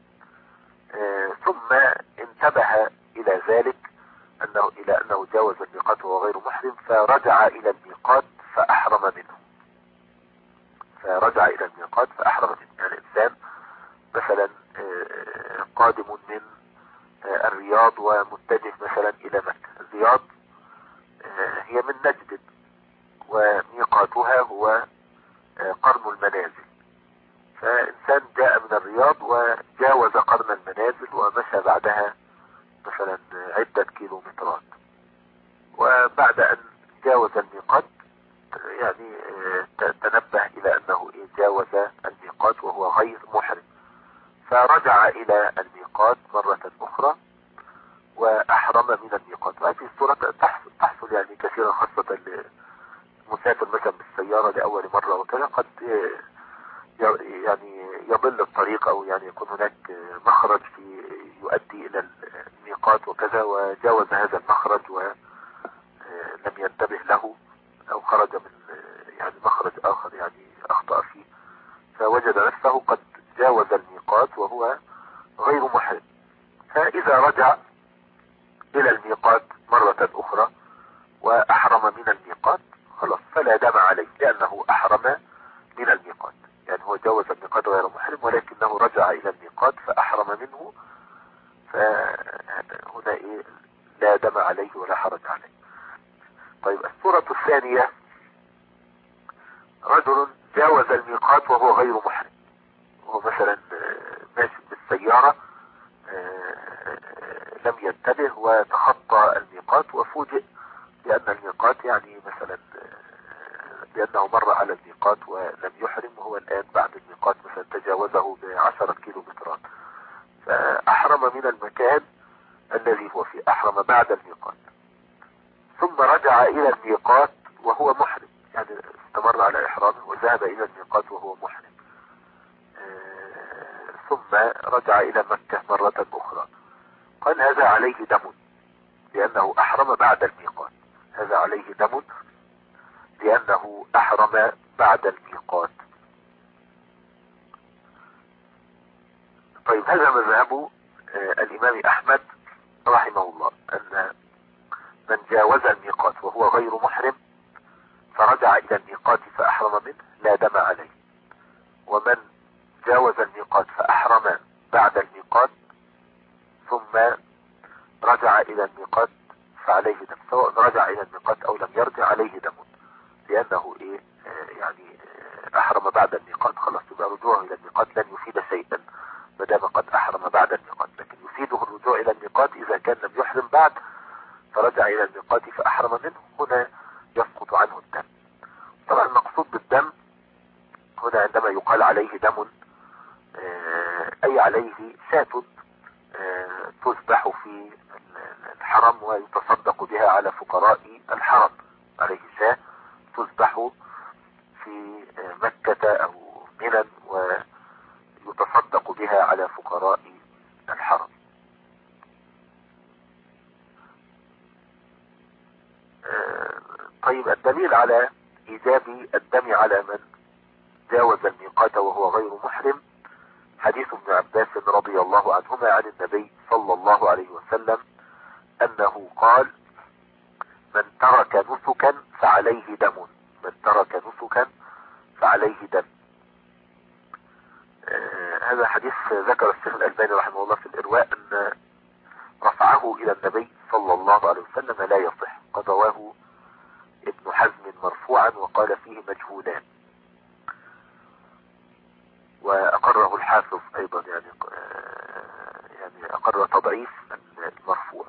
ثم انتبه إلى ذلك أنه إلى أنه جاوز الميقات وهو غير محرم، فرجع إلى الميقات فأحرم منه فرجع إلى الميقات فأحرم منه. يعني إنسان مثلا قادم من الرياض ومتجه مثلا إلى مكة. الرياض هي من نجد وميقاتها هو قرن المنازل، فإنسان جاء من الرياض وجاوز قرن المنازل ومشى بعدها مثلا عدة كيلومترات، وبعد أن جاوز الميقات يعني تنبه إلى أنه جاوز الميقات وهو غير محرم، فرجع إلى الميقات مرة أخرى وأحرم من الميقات. وهذه الصورة تحصل يعني كثيرا، خاصة المسافر مثلا بالسيارة لأول مرة وكذا، قد يعني يضل الطريق أو يعني يكون هناك مخرج في يؤدي إلى الميقات وكذا، وجاوز هذا المخرج ولم ينتبه له أو خرج من يعني مخرج آخر يعني أخطأ فيه، فوجد نفسه قد جاوز الميقات وهو غير محرم. فإذا رجع إلى الميقات مرة أخرى وأحرم من الميقات خلاص فلا دم عليه، لأنه أحرم من الميقات، يعني هو جاوز الميقات غير محرم ولكنه رجع إلى الميقات فأحرم منه، فهنا إيه لا دم عليه ولا حرج عليه. طيب الصورة الثانية رجل جاوز الميقات وهو غير محرم، وهو مثلا ماشي بالسيارة لم ينتبه وتخطى الميقات وفوجئ بأن الميقات يعني مثلا بأنه مر على الميقات ولم يحرم، وهو الآن بعد الميقات مثلا تجاوزه بعشرة كيلومترات، فأحرم من المكان الذي هو فيه، أحرم بعد الميقات ثم رجع إلى الميقات وهو محرم، يعني استمر على إحرامه وذهب إلى الميقات وهو محرم، ثم رجع إلى مكة مرة أخرى. قال هذا عليه دم لأنه أحرم بعد الميقات، هذا عليه دم لأنه أحرم بعد الميقات. طيب هذا مذهب الإمام أحمد رحمه الله، أن من جاوز الميقات وهو غير محرم فرجع إلى الميقات فأحرم منه لا دم عليه، ومن جاوز الميقات فأحرم بعد الميقات ثم رجع إلى الميقات فعليه دم، سواء رجع إلى الميقات أو لم يرجع عليه دم، لأنه إيه آه يعني آه أحرم بعد الميقات خلاص، يبقى رجوعه إلى الميقات لن يفيد شيئا ما دام قد أحرم بعد الميقات، لكن يفيده الرجوع إلى الميقات إذا كان لم يحرم بعد فرجع إلى الميقات فأحرم منه، هنا يسقط عنه الدم. طبعا المقصود بالدم هنا عندما يقال عليه دم آه أي عليه شاة آه تذبح في الحرم ويتصدق بها على فقراء الحرم، عليه شاة تذبح في مكة أو منى ويتصدق بها على فقراء الحرم. طيب الدليل على إيجاب الدم على من جاوز الميقات وهو غير محرم حديث ابن عباس رضي الله عنهما عن النبي صلى الله عليه وسلم أنه قال من ترك نسكا فعليه دم، من ترك نسكا فعليه دم. آه هذا حديث ذكر الشيخ الألباني رحمه الله في الإرواء أن رفعه إلى النبي صلى الله عليه وسلم لا يصح، قد رواه ابن حزم مرفوعا وقال فيه مجهولان، وأقره الحافظ أيضا يعني آه يعني أقر تضعيف المرفوع.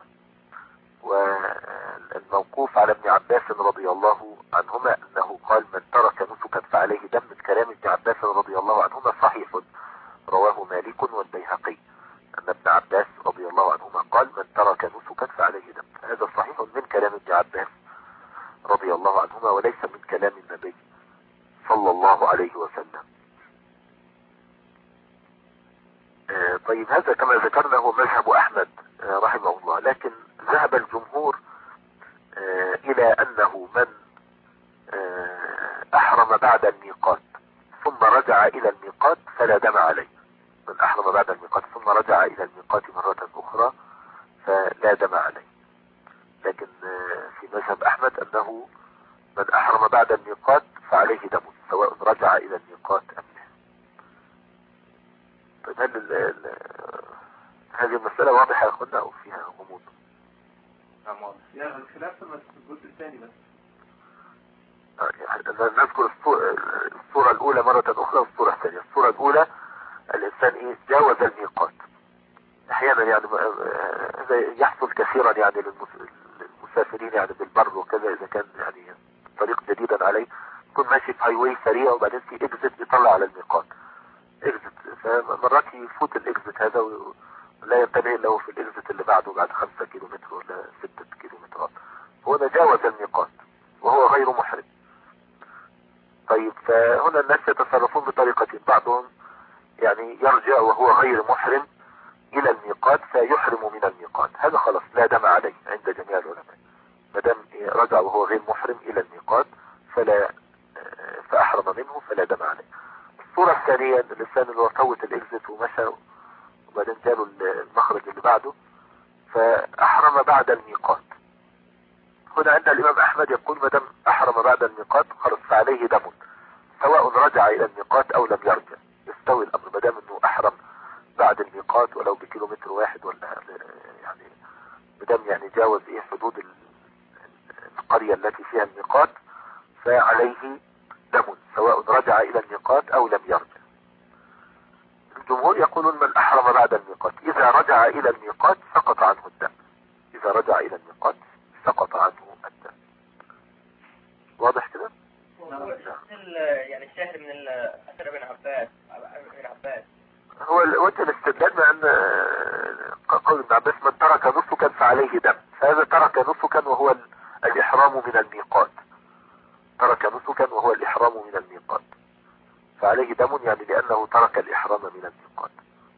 والموقوف على ابن عباس رضي الله عنهما أنه قال من ترك نسكا فعليه دم، من كلام ابن عباس رضي الله عنهما صحيح، رواه مالك والبيهقي أن ابن عباس رضي الله عنهما قال من ترك نسكا فعليه دم، هذا صحيح من كلام ابن عباس من كلام النبي صلى الله عليه وسلم. آه طيب هذا كما ذكرنا هو مذهب أحمد آه رحمه الله، لكن ذهب الجمهور آه إلى أنه من آه أحرم بعد الميقات ثم رجع إلى الميقات فلا دم عليه. من أحرم بعد الميقات ثم رجع إلى الميقات مرة أخرى فلا دم عليه. لكن آه في مذهب أحمد أنه من أحرم بعد الميقات فعليه دم سواء رجع إلى الميقات أم لا. طيب هل ال ال هذه المسألة واضحة يا أخوانا أو فيها غموض؟ نعم واضح. يعني الخلاف في الجزء الثاني بس. نذكر الصورة الأولى مرة أخرى والصورة الثانية. الصورة الأولى الإنسان إيه جاوز الميقات. أحيانا يعني هذا يحصل كثيرا يعني للمسافرين يعني بالبر وكذا، إذا كان يعني طريق جديدا عليه يكون ماشي في هاي واي سريع وبعدين في اكزت بيطلع على الميقات اكزت، فمرات يفوت الاكزت هذا ولا ينتبه له في الاكزت اللي بعده بعد خمسة كيلو متر ولا ستة كيلو مترات، هو تجاوز الميقات وهو غير محرم. طيب فهنا الناس يتصرفون بطريقة، بعضهم يعني يرجع وهو غير محرم الى الميقات فيحرم من الميقات، هذا خلاص لا دم عليه عند جميع العلماء ما دام رجع وهو غير محرم الى الميقات فلا فاحرم منه فلا دم عليه. الصورة الثانية الانسان اللي هو فوت الاكزت ومشى وبعدين جاله المخرج اللي بعده فاحرم بعد الميقات. هنا عند الامام احمد يقول ما دام احرم بعد الميقات خلاص فعليه دم سواء رجع الى الميقات او لم يرجع، يستوي الامر ما دام انه احرم بعد الميقات ولو بكيلومتر واحد ولا يعني ما دام يعني جاوز ايه حدود القرية التي فيها الميقات فعليه دم سواء رجع الى الميقات او لم يرجع. الجمهور يقولون من احرم بعد الميقات اذا رجع الى الميقات سقط عنه الدم، اذا رجع الى الميقات سقط عنه الدم. واضح كده؟ يعني الشاهد من اثر ابن عباس ابن عباس هو وجه الاستدلال بان قول ابن عباس من ترك نسكا فعليه دم، فهذا ترك نسكا وهو الاحرام من الميقات، ترك نسكا وهو الاحرام من الميقات فعليه دم يعني لانه ترك الاحرام من الميقات.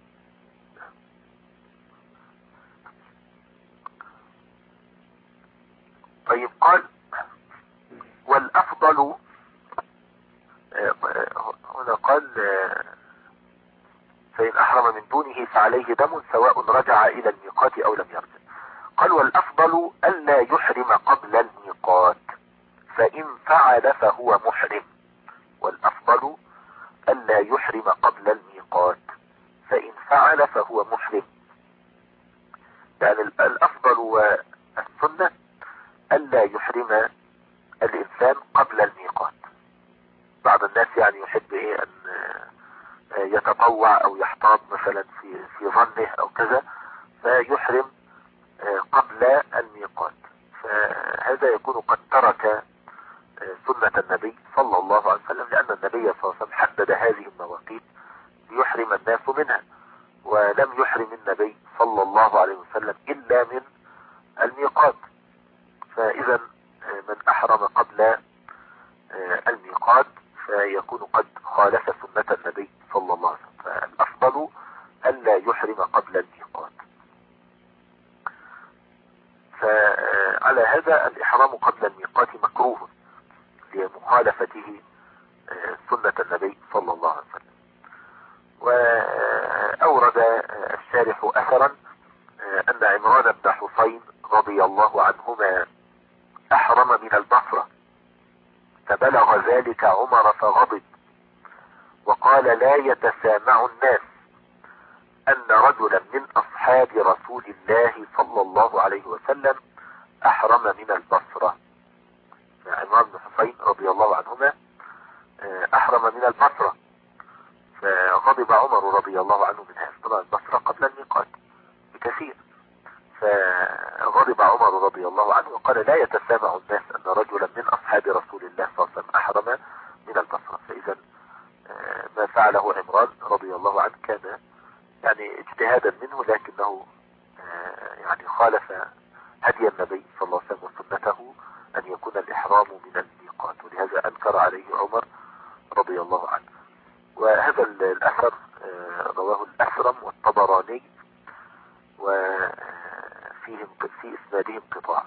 طيب قال والافضل هنا قال فإن أحرم من دونه فعليه دم سواء رجع إلى الميقات أو لم يرجع. قال والأفضل ألا يحرم قبل الميقات فإن فعل فهو محرم. والأفضل ألا يحرم قبل الميقات فإن فعل فهو محرم. يعني الأفضل والسنة ألا يحرم الإنسان قبل الميقات. بعض الناس يعني يحب إيه أن يتطوع او يحتاط مثلا في في ظنه او كذا فيحرم قبل الميقات، فهذا يكون قد ترك سنة النبي صلى الله عليه وسلم، لان النبي صلى الله عليه وسلم حدد هذه المواقيت ليحرم الناس منها، ولم يحرم النبي صلى الله عليه وسلم الا من الميقات. فاذا من احرم قبل الميقات فيكون قد خالف سنة النبي صلى الله عليه وسلم، فالأفضل ألا يحرم قبل الميقات. فعلى هذا الإحرام قبل الميقات مكروه لمخالفته سنة النبي صلى الله عليه وسلم. وأورد الشارح أثرا أن عمران بن حسين رضي الله عنهما أحرم من البصرة فبلغ ذلك عمر فغضب وقال لا يتسامع الناس أن رجلا من أصحاب رسول الله صلى الله عليه وسلم أحرم من البصرة. عمران بن حسين رضي الله عنهما أحرم من البصرة فغضب عمر رضي الله عنه من هذا، طبعا البصرة قبل الميقات بكثير، فغضب عمر رضي الله عنه وقال لا يتسامع الناس أن رجلا من أصحاب رسول الله صلى الله عليه وسلم أحرم من البصرة. فإذا ما فعله عمران رضي الله عنه كان يعني اجتهادا منه، لكنه يعني خالف هدي النبي صلى الله عليه وسلم وسنته أن يكون الإحرام من الميقات، ولهذا ولهذا أنكر عليه عمر رضي الله عنه. وهذا الأثر رواه الأثرم والطبراني وفيه في إسناده انقطاع.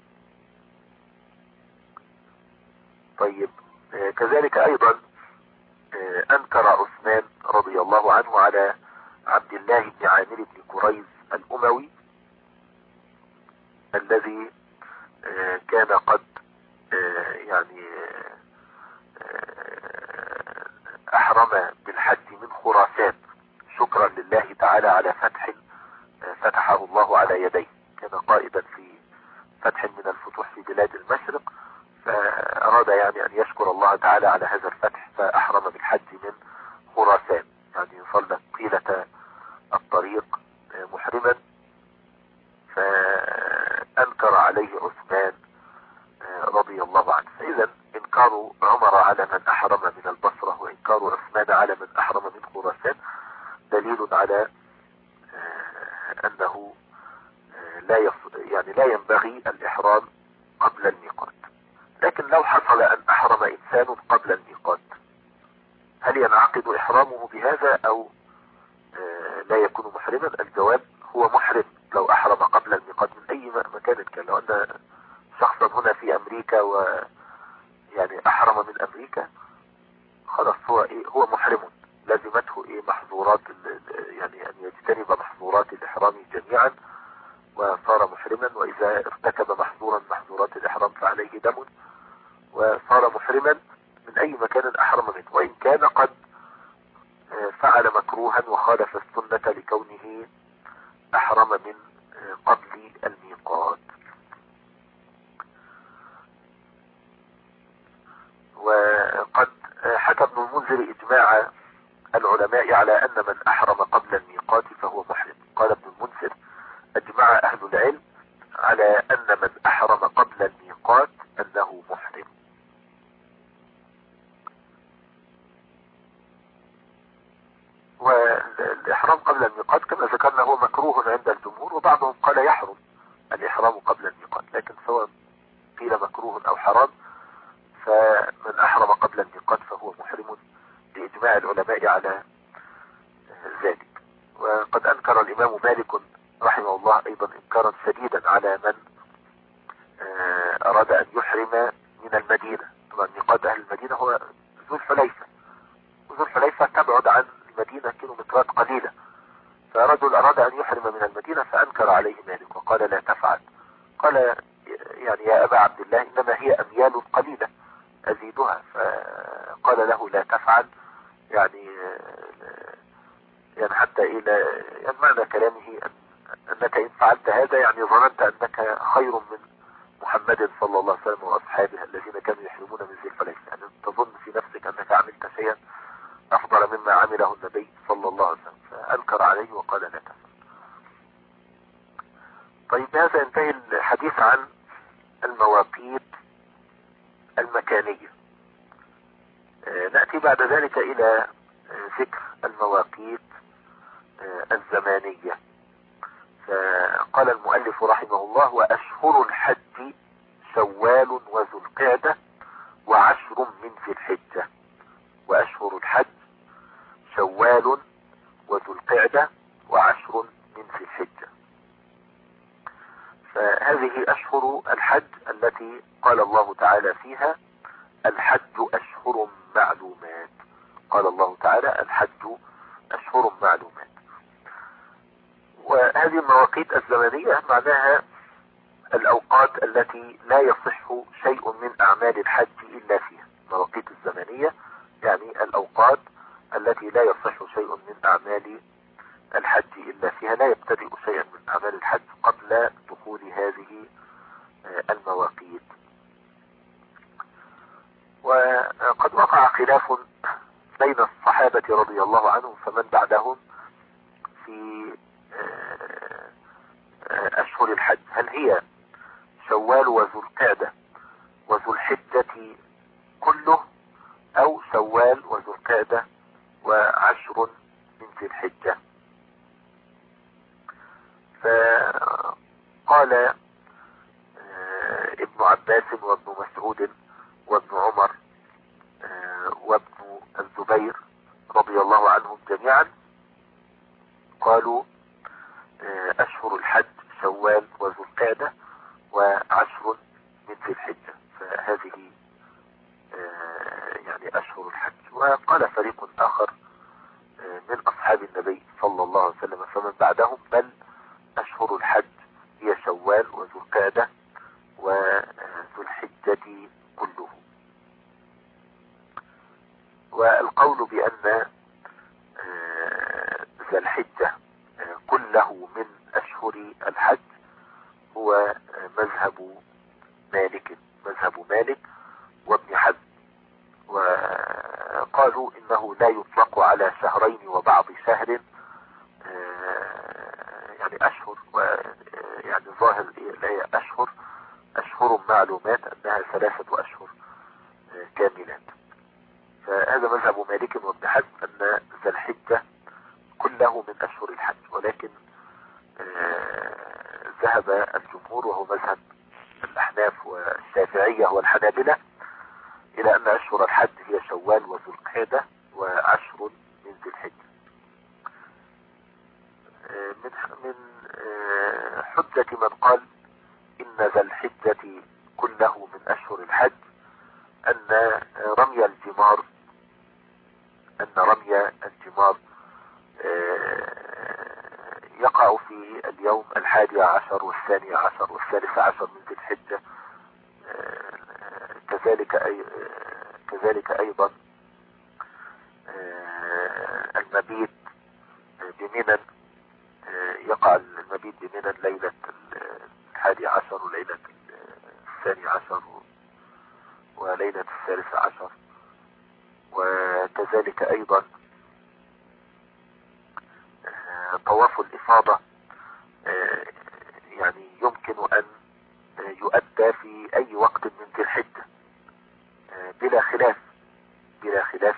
طيب كذلك أيضا أنكر عثمان رضي الله عنه على عبد الله بن عامر بن كريز الأموي الذي كان قد يعني أحرم بالحج من خراسان شكرا لله تعالى على فتح فتحه الله على يديه. كان قائدا في فتح من الفتوح في بلاد المشرق، فأراد يعني أن يشكر الله تعالى على هذا الفتح، فأحرم بالحج من خراسان، يعني صلى طيلة الطريق محرما. فأنكر عليه عثمان رضي الله عنه. فإذا إنكار عمر على من أحرم من البصرة وإنكار عثمان على من أحرم من خراسان دليل على أنه لا يص... يعني لا ينبغي الإحرام قبل الميقات. لكن لو حصل أن أحرم إنسان قبل الميقات، هل ينعقد إحرامه بهذا أو لا يكون محرما؟ الجواب هو محرم لو أحرم قبل الميقات من أي مكان كان. لو أن شخصا هنا في أمريكا و يعني أحرم من أمريكا، خلاص هو إيه، هو محرم، لازمته إيه محظورات يعني أن يجتنب محظورات الإحرام جميعا وصار محرما. وإذا ارتكب محظورا محظورات الإحرام فعليه دم، وصار محرما من أي مكان أحرم منه، وإن كان قد فعل مكروها وخالف السنة لكونه أحرم من قبل الميقات. وقد حكى ابن المنذر إجماع العلماء على أن من أحرم قبل الميقات فهو محرم. قال ابن المنذر: أجمع أهل العلم على أن من أحرم قبل الميقات أنه محرم. والإحرام قبل الميقات كما ذكرنا هو مكروه عند الجمهور، وبعضهم قال يحرم الإحرام قبل الميقات، لكن سواء قيل مكروه أو حرام فمن أحرم قبل الميقات فهو محرم بإجماع العلماء على ذلك. وقد أنكر الإمام مالك رحمه الله أيضا إنكارا شديدا على من أراد أن يحرم من المدينة. طبعا ميقات أهل المدينة هو ذو الحليفة، وذو الحليفة تبعد عن المدينة كيلومترات قليلة، فرجل أراد أن يحرم من المدينة فأنكر عليه مالك وقال: لا تفعل. قال: يعني يا أبا عبد الله إنما هي أميال قليلة أزيدها. فقال له: لا تفعل، يعني يعني حتى إلى يعني معنى كلامه أن أنك إن فعلت هذا يعني ظننت أنك خير من محمد صلى الله عليه وسلم وأصحابه الذين كانوا يحرمون من ذي الحليفة، يعني تظن في نفسك أنك عملت شيئا أفضل مما عمله النبي صلى الله عليه وسلم، فأنكر عليه وقال: لا تفعل. طيب بهذا ينتهي الحديث عن المواقيت المكانية. نأتي بعد ذلك إلى ذكر المواقيت الزمانية. فقال المؤلف رحمه الله: وأشهر الحج شوال وذو القعدة وعشر من ذي الحجة. وأشهر الحج شوال وذو القعدة وعشر من ذي الحجة. فهذه أشهر الحج التي قال الله تعالى فيها: الحج أشهر معلومات. قال الله تعالى: الحج أشهر معلومات. وهذه المواقيت الزمنية معناها الأوقات التي لا يصح شيء من أعمال الحج إلا فيها. المواقيت الزمنية يعني الأوقات التي لا يصح شيء من أعمال الحج إلا فيها، لا يبتدئ شيئا من أعمال الحج قبل دخول هذه المواقيت. وقد وقع خلاف بين الصحابة رضي الله عنهم فمن بعدهم في أشهر الحج، هل هي شوال وذو القعدة وذو الحجة كله، أو شوال وذو القعدة وعشر من ذي الحجة؟ فقال ابن عباس وابن مسعود وابن عمر الزبير رضي الله عنهم جميعا قالوا أشهر الحج شوال وذو القعدة وعشر من ذي الحجة، فهذه يعني أشهر الحج. وقال فريق آخر من أصحاب النبي صلى الله عليه وسلم فمن بعدهم بل أشهر الحج هي شوال وذو القعدة وذو الحجة كله. والقول بأن ذا الحجة كله من أشهر الحج هو مذهب مالك مذهب مالك وابن حزم، وقالوا إنه لا يطلق على شهرين وبعض شهر يعني أشهر، ويعني ظاهر الآية أشهر أشهر معلومات أنها ثلاثة أشهر كاملات. فهذا مذهب مالك وابن حزم أن ذا الحجة كله من أشهر الحج، ولكن ذهب الجمهور وهو مذهب الأحناف والشافعية والحنابلة إلى أن أشهر الحج هي شوال وذو القعدة وعشر من ذي الحجة. من من حجة من قال إن ذا الحجة كله من أشهر الحج أن رمي الجمار أن رمي الجمار يقع في اليوم الحادي عشر والثاني عشر والثالث عشر من ذي الحجة. كذلك أي كذلك أيضا المبيت بمنى يقع المبيت بمنى ليلة الحادي عشر وليلة الثاني عشر وليلة الثالث عشر. وكذلك أيضا طواف الإفاضة يعني يمكن أن يؤدى في أي وقت من ذي الحجة بلا خلاف بلا خلاف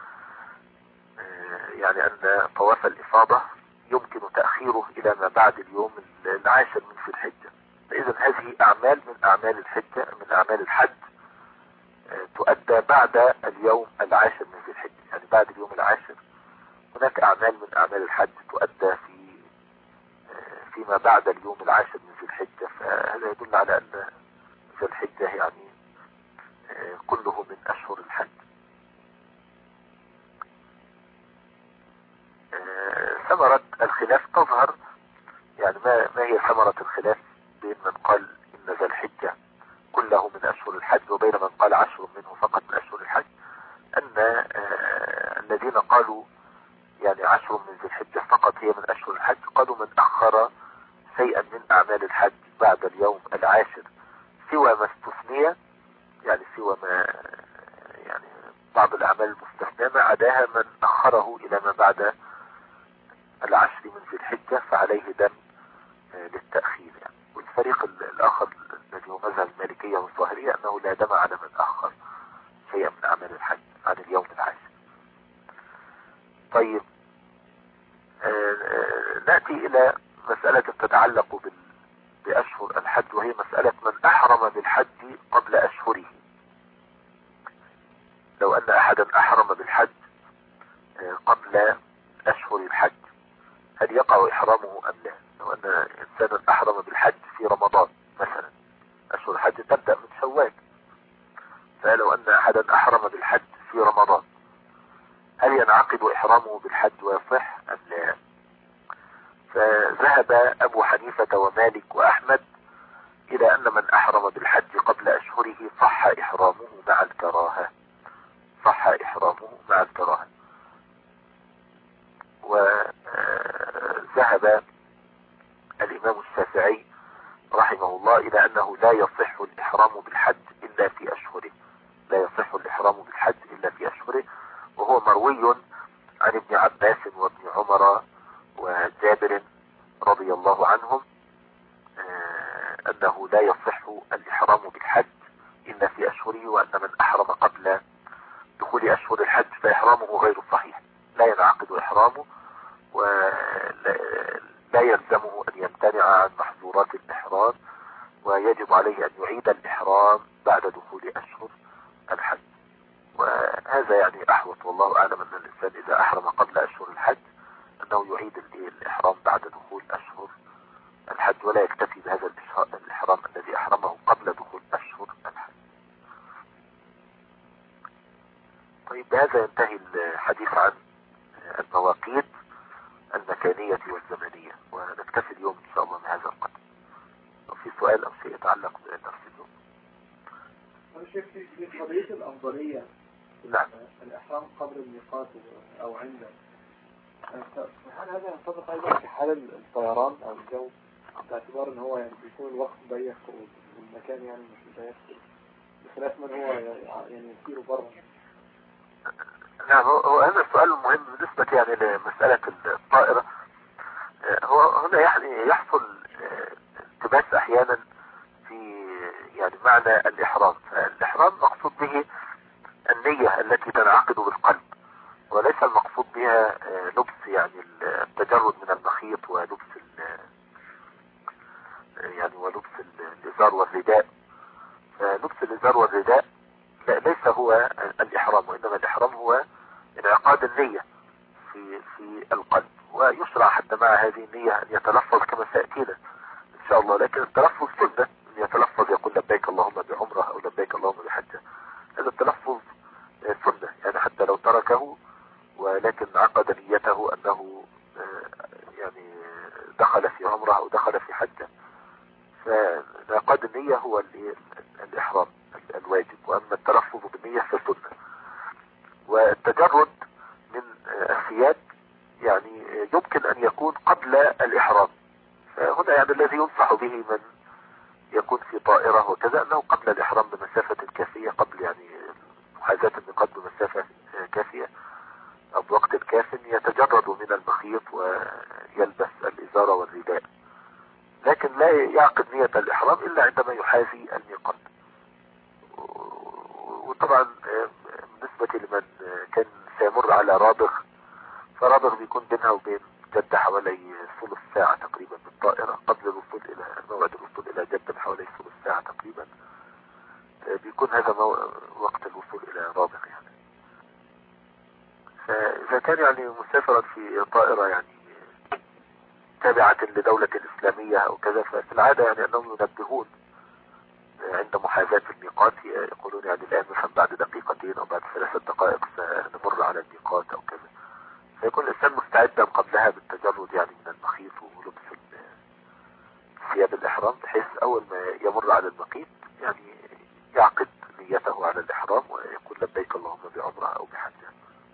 يعني أن طواف الإفاضة يمكن تأخيره إلى ما بعد اليوم العاشر من ذي الحجة. فإذا هذه أعمال من أعمال الحجة من أعمال الحج تؤدى بعد اليوم العاشر من ذي الحجة، يعني بعد اليوم العاشر هناك أعمال من أعمال الحج تؤدى في فيما بعد اليوم العاشر من ذي الحجة. فهذا يدل على أن ذي الحجة يعني كله من أشهر الحج. ثمرة الخلاف تظهر، يعني ما ما هي ثمرة الخلاف بين من قال إن ذا الحجة كله من أشهر الحج وبين من قال عشر منه فقط من أشهر الحج؟ أن الذين قالوا يعني عشر من ذي الحجة فقط هي من أشهر الحج قالوا من أخر شيئا من أعمال الحج بعد اليوم العاشر سوى ما استثني، يعني سوى ما يعني بعض الأعمال المستثنى ما عداها من أخره إلى ما بعد العشر من ذي الحجة فعليه دم للتأخير يعني. والفريق الآخر الذي هو مذهب المالكية والظاهرية أنه لا دم على من أخر شيئا من أعمال الحج عن اليوم العاشر. طيب نأتي إلى مسألة تتعلق بأشهر الحج، وهي مسألة من أحرم بالحج قبل أشهره. لو أن أحدا أحرم بالحج قبل أشهر الحج هل يقع إحرامه أم لا؟ لو أن إنسانا أحرم بالحج في رمضان مثلا، أشهر الحج تبدأ من شوال، فلو أن أحدا أحرم بالحج في رمضان هل ينعقد إحرامه بالحج ويصح أم لا؟ فذهب أبو حنيفة ومالك وأحمد إلى أن من أحرم بالحج قبل أشهره صح إحرامه مع الكراهة صح إحرامه مع الكراهة. وذهب الإمام الشافعي رحمه الله إلى أنه لا يصح الإحرام بالحج إلا في أشهره لا يصح الإحرام بالحج إلا في أشهره وهو مروي عن ابن عباس وابن عمر وجابر رضي الله عنهم أنه لا يصح الإحرام بالحج إلا في أشهره، وأن من أحرم قبل دخول أشهر الحج فإحرامه غير صحيح، لا ينعقد إحرامه ولا يلزمه أن يمتنع عن محظورات الإحرام، ويجب عليه أن يعيد الإحرام بعد دخول أشهر الحج. وهذا وهذا يعني أحوط والله أعلم، أن الإنسان إذا أحرم قبل أشهر الحج أنه يعيد الإحرام بعد دخول أشهر الحج، ولا يكتفي بهذا الإحرام الذي أحرمه قبل دخول أشهر الحج. طيب بهذا ينتهي الحديث عن المواقيت المكانية والزمنية، ونكتفي اليوم إن شاء الله بهذا القدر. لو في سؤال أو شيء يتعلق بدرس اليوم. أنا شايف في قضية الأفضلية. نعم. الإحرام قبل الميقات أو عنده. هل هذا ينطبق أيضا في حال الطيران أو الجو، باعتبار إن هو يعني بيكون الوقت ضيق والمكان يعني مش ضيق، بخلاف من هو يعني يسير بره؟ نعم، هو هذا السؤال المهم بالنسبة يعني لمسألة الطائرة. هو هنا يعني يحصل التباس أحيانا في يعني معنى الإحرام. الإحرام مقصود به النية التي تنعقد بالقلب، وليس المقصود بها لبس يعني التجرد من المخيط ولبس يعني ولبس الإزار والرداء. لبس الإزار والرداء ليس هو الإحرام، وإنما الإحرام هو انعقاد النية في في القلب، ويشرع حتى مع هذه النية أن يتلفظ كما سيأتينا إن شاء الله. لكن التلفظ سنة، أن يتلفظ يقول لبيك اللهم بعمرة أو لبيك اللهم بحجة. هذا التلفظ سنة يعني حتى لو تركه، ولكن عقد نيته أنه يعني دخل في عمرة أو دخل في حجة، فانعقاد النية هو الإحرام الواجب، وأما التلفظ بالنية فسنة. والتجرد من الثياب يعني يمكن أن يكون قبل الإحرام، فهنا يعني الذي ينصح به من يكون في طائرة وكذا أنه قبل الإحرام بمسافة كافية، قبل يعني محاذاة النقاط بمسافة كافية أو بوقت كاف، يتجرد من المخيط ويلبس الإزار والرداء، لكن لا يعقد نية الإحرام إلا عندما يحاذي الميقات. وطبعا بالنسبة لمن كان سيمر على رابغ، فرابغ بيكون بينها وبين جدة حوالي ثلث ساعة تقريبا بالطائرة، قبل الوصول إلى موعد الوصول إلى جدة بحوالي ثلث ساعة تقريبا بيكون هذا وقت الوصول إلى رابغ يعني. فإذا كان يعني مسافرا في طائرة يعني تابعة لدولة إسلامية أو كذا، ففي العادة يعني أنهم ينبهون عند محاذاة الميقات، يقولون يعني الآن مثلا بعد دقيقتين أو بعد ثلاثة دقائق سنمر على الميقات أو كذا، فيكون الإنسان مستعدا قبلها بالتجرد يعني من المخيط ولبس ثياب الإحرام، بحيث أول ما يمر على المخيط يعني يعقد نيته على الإحرام ويقول لبيك اللهم بعمرة أو بحجة.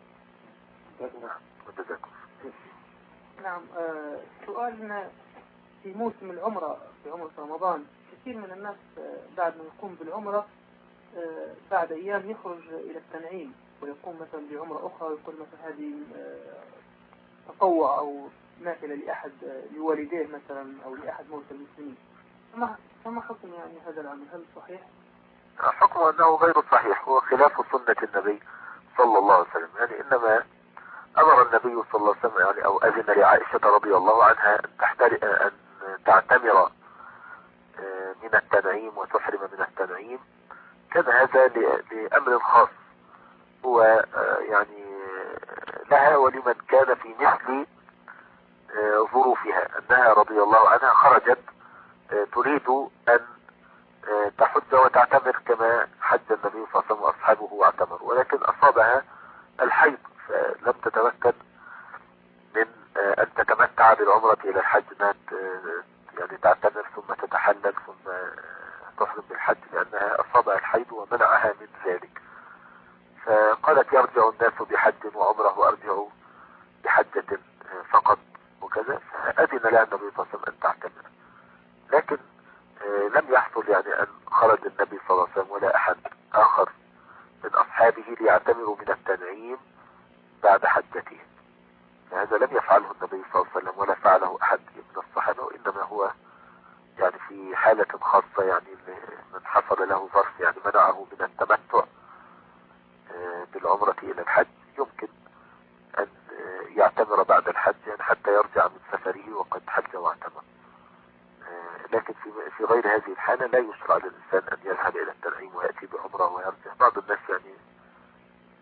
نعم. آه سؤالنا في موسم العمرة، في عمرة رمضان كثير من الناس آه بعد ما يقوم بالعمرة آه بعد أيام يخرج إلى التنعيم ويقوم مثلا بعمرة أخرى، ويقول مثلا هذه آه تطوع أو نافلة لأحد آه لوالديه مثلا أو لأحد موتى المسلمين. فما فما حكم يعني هذا العمل؟ هل صحيح؟ حكمه أنه غير صحيح، هو خلاف سنة النبي صلى الله عليه وسلم. يعني إنما أمر النبي صلى الله عليه وسلم يعني أو أذن لعائشة رضي الله عنها أن تحترق أن تعتمر من التنعيم وتحرم من التنعيم. كان هذا لأمر خاص هو يعني لها ولمن كان في مثل ظروفها، أنها رضي الله عنها خرجت تريد أن تحج وتعتمر كما حج النبي صلى الله عليه وسلم وأصحابه واعتمروا، ولكن أصابها الحيض فلم تتمكن من أن تتمتع بالعمرة إلى الحج، يعني تعتمر ثم تتحلل ثم تحرم بالحج، لأنها أصابها الحيض ومنعها من ذلك. فقالت يرجع الناس بحج وعمره وأرجع بحجة فقط وكذا، فأذن لها النبي صلى الله عليه وسلم أن تعتمر. لكن لم يحصل يعني أن خرج النبي صلى الله عليه وسلم ولا أحد آخر من أصحابه ليعتمروا من التنعيم بعد حجته، فهذا لم يفعله النبي صلى الله عليه وسلم ولا فعله أحد من الصحابة، وإنما هو يعني في حالة خاصة، يعني من حصل له ظرف يعني منعه من التمتع بالعمرة إلى الحج يمكن أن يعتمر بعد الحج يعني حتى يرجع من سفره وقد حج واعتمر. لكن في في غير هذه الحالة لا يشرع للإنسان أن يذهب إلى التنعيم ويأتي بعمرة ويرجع. بعض الناس يعني يفعل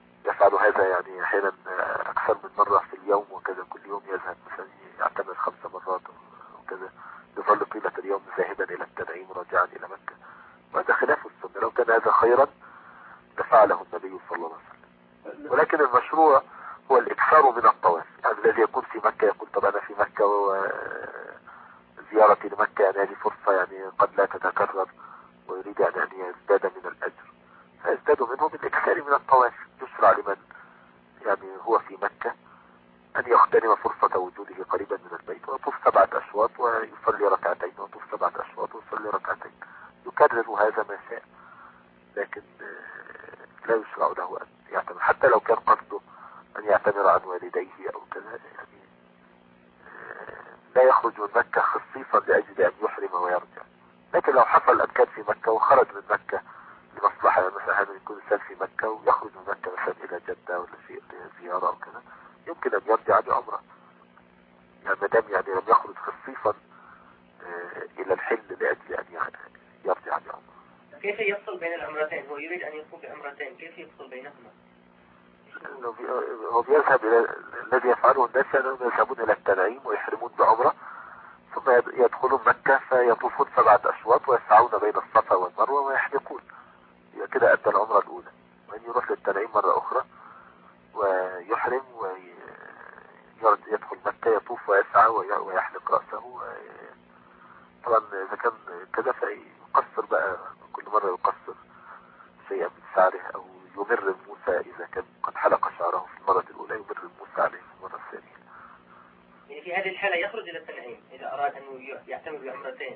يفعل هذا يعني احيانا اكثر من مرة في اليوم وكذا، كل يوم يذهب مثلا يعتمر خمس مرات وكذا، يظل طيلة اليوم ذاهبا الى التنعيم راجعا الى مكة، وهذا خلاف السنة. لو كان هذا خيرا لفعله النبي صلى الله عليه وسلم. ولكن المشروع هو الاكثار من الطواف، يعني الذي يكون في مكة يقول طب انا في مكة وزيارتي لمكة يعني هذه فرصة يعني قد لا تتكرر، ويريد ان يعني يزداد من الاجر، فيزداد منه بالاكثار من الطواف. يشرع لمن يعني هو في مكة ان يغتنم فرصة وجوده قريبا من البيت ويطوف سبعة اشواط ويصلي ركعتين، ويطوف سبعة اشواط ويصلي ركعتين، يكرر هذا ما شاء. لكن لا يشرع له ان يعتمر، حتى لو كان قصده ان يعتمر عن والديه او كذا، يعني لا يخرج من مكة خصيصا لاجل ان يحرم ويرجع. لكن لو حصل ان كان في مكة وخرج من مكة لمصلحة، يعني مثلا يكون انسان في مكة ويخرج من مكة مثلا الى جدة ولا شيء زيارة او كذا، يمكن ان يرجع بعمرة، يعني ما دام يعني لم يخرج خصيصا الى الحل لاجل ان يعني يرجع بعمرة. كيف يفصل بين العمرتين؟ هو يريد ان يقوم بعمرتين، كيف يفصل بينهما؟ هو بيذهب الى الذي يفعله الناس، انهم يذهبون الى التنعيم ويحرمون بعمرة، ثم يدخلون مكة فيطوفون سبعة اشواط ويسعون بين الصفا والمروة ويحلقون، كده ادى العمرة الاولى. وان يروح للتنعيم مرة اخرى ويحرم ويدخل مكة يطوف ويسعى ويحلق رأسه. طبعا اذا كان كده فيقصر بقى، كل مرة يقصر شيئا من شعره، او يمر موسى اذا كان قد حلق شعره في المرة الاولى، يمر موسى عليه في المرة الثانية. يعني في هذه الحالة يخرج الى التنعيم اذا اراد انه يعتمر بعمرتين.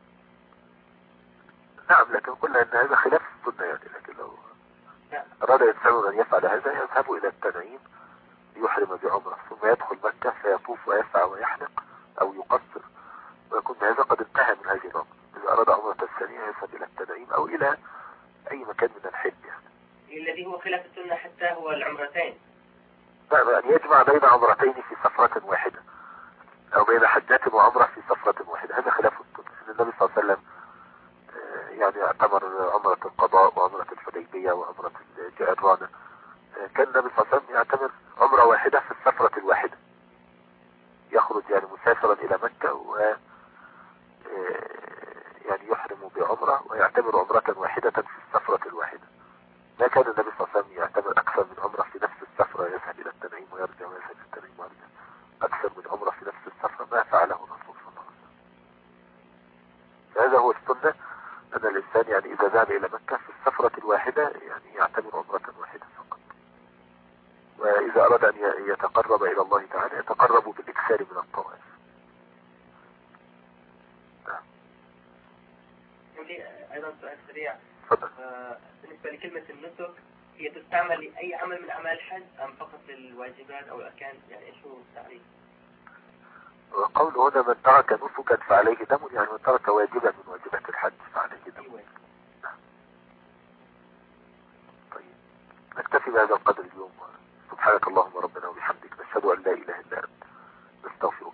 نعم، لكن قلنا ان هذا خلاف السنة يعني. لكن لو اراد الانسان ان يفعل هذا يذهب الى التنعيم يحرم بعمرة، ثم يدخل مكة فيطوف ويسعى ويحلق او يقصر، ويكون هذا قد انتهى من هذه العمرة. اذا اراد عمرة الثانية يذهب الى التنعيم او الى اي مكان من الحج يعني. الذي هو خلاف السنة حتى هو العمرتين. نعم، أن يجمع بين عمرتين في سفرة واحدة، أو بين حجة وعمرة في سفرة واحدة، هذا خلاف السنة. النبي صلى الله عليه وسلم يعني اعتمر عمرة القضاء وعمرة الحديبية وعمرة الجعرانة، كان النبي صلى الله عليه وسلم يعتمر عمرة واحدة في السفرة الواحدة، يخرج يعني مسافرا إلى مكة و يعني يحرم بعمرة ويعتمر عمرة واحدة في السفرة الواحدة. ما كان النبي صلى الله عليه وسلم يعتمر أكثر من عمرة في نفس السفرة، يذهب إلى التنعيم ويرجع ويذهب إلى التنعيم ويرجع أكثر من عمرة في نفس السفرة، ما فعله الرسول صلى الله عليه وسلم. فهذا هو السنة، أن الإنسان يعني إذا ذهب إلى مكة في السفرة الواحدة يعني يعتمر عمرة واحدة فقط. وإذا أراد أن يتقرب إلى الله تعالى يتقرب بالإكثار من الطواف. أيضا سؤال سريع. فضل. آه بالنسبة لكلمة النسك، هي تستعمل لأي عمل من أعمال الحج أم فقط للواجبات أو الأركان؟ يعني إيش هو التعريف؟ وقول هنا من ترك نسكا فعليه دم، يعني من ترك واجبا من واجبات الحج فعليه دم. أيوة. طيب نكتفي بهذا القدر اليوم. سبحانك اللهم ربنا وبحمدك، نشهد أن لا إله إلا أنت، نستغفرك.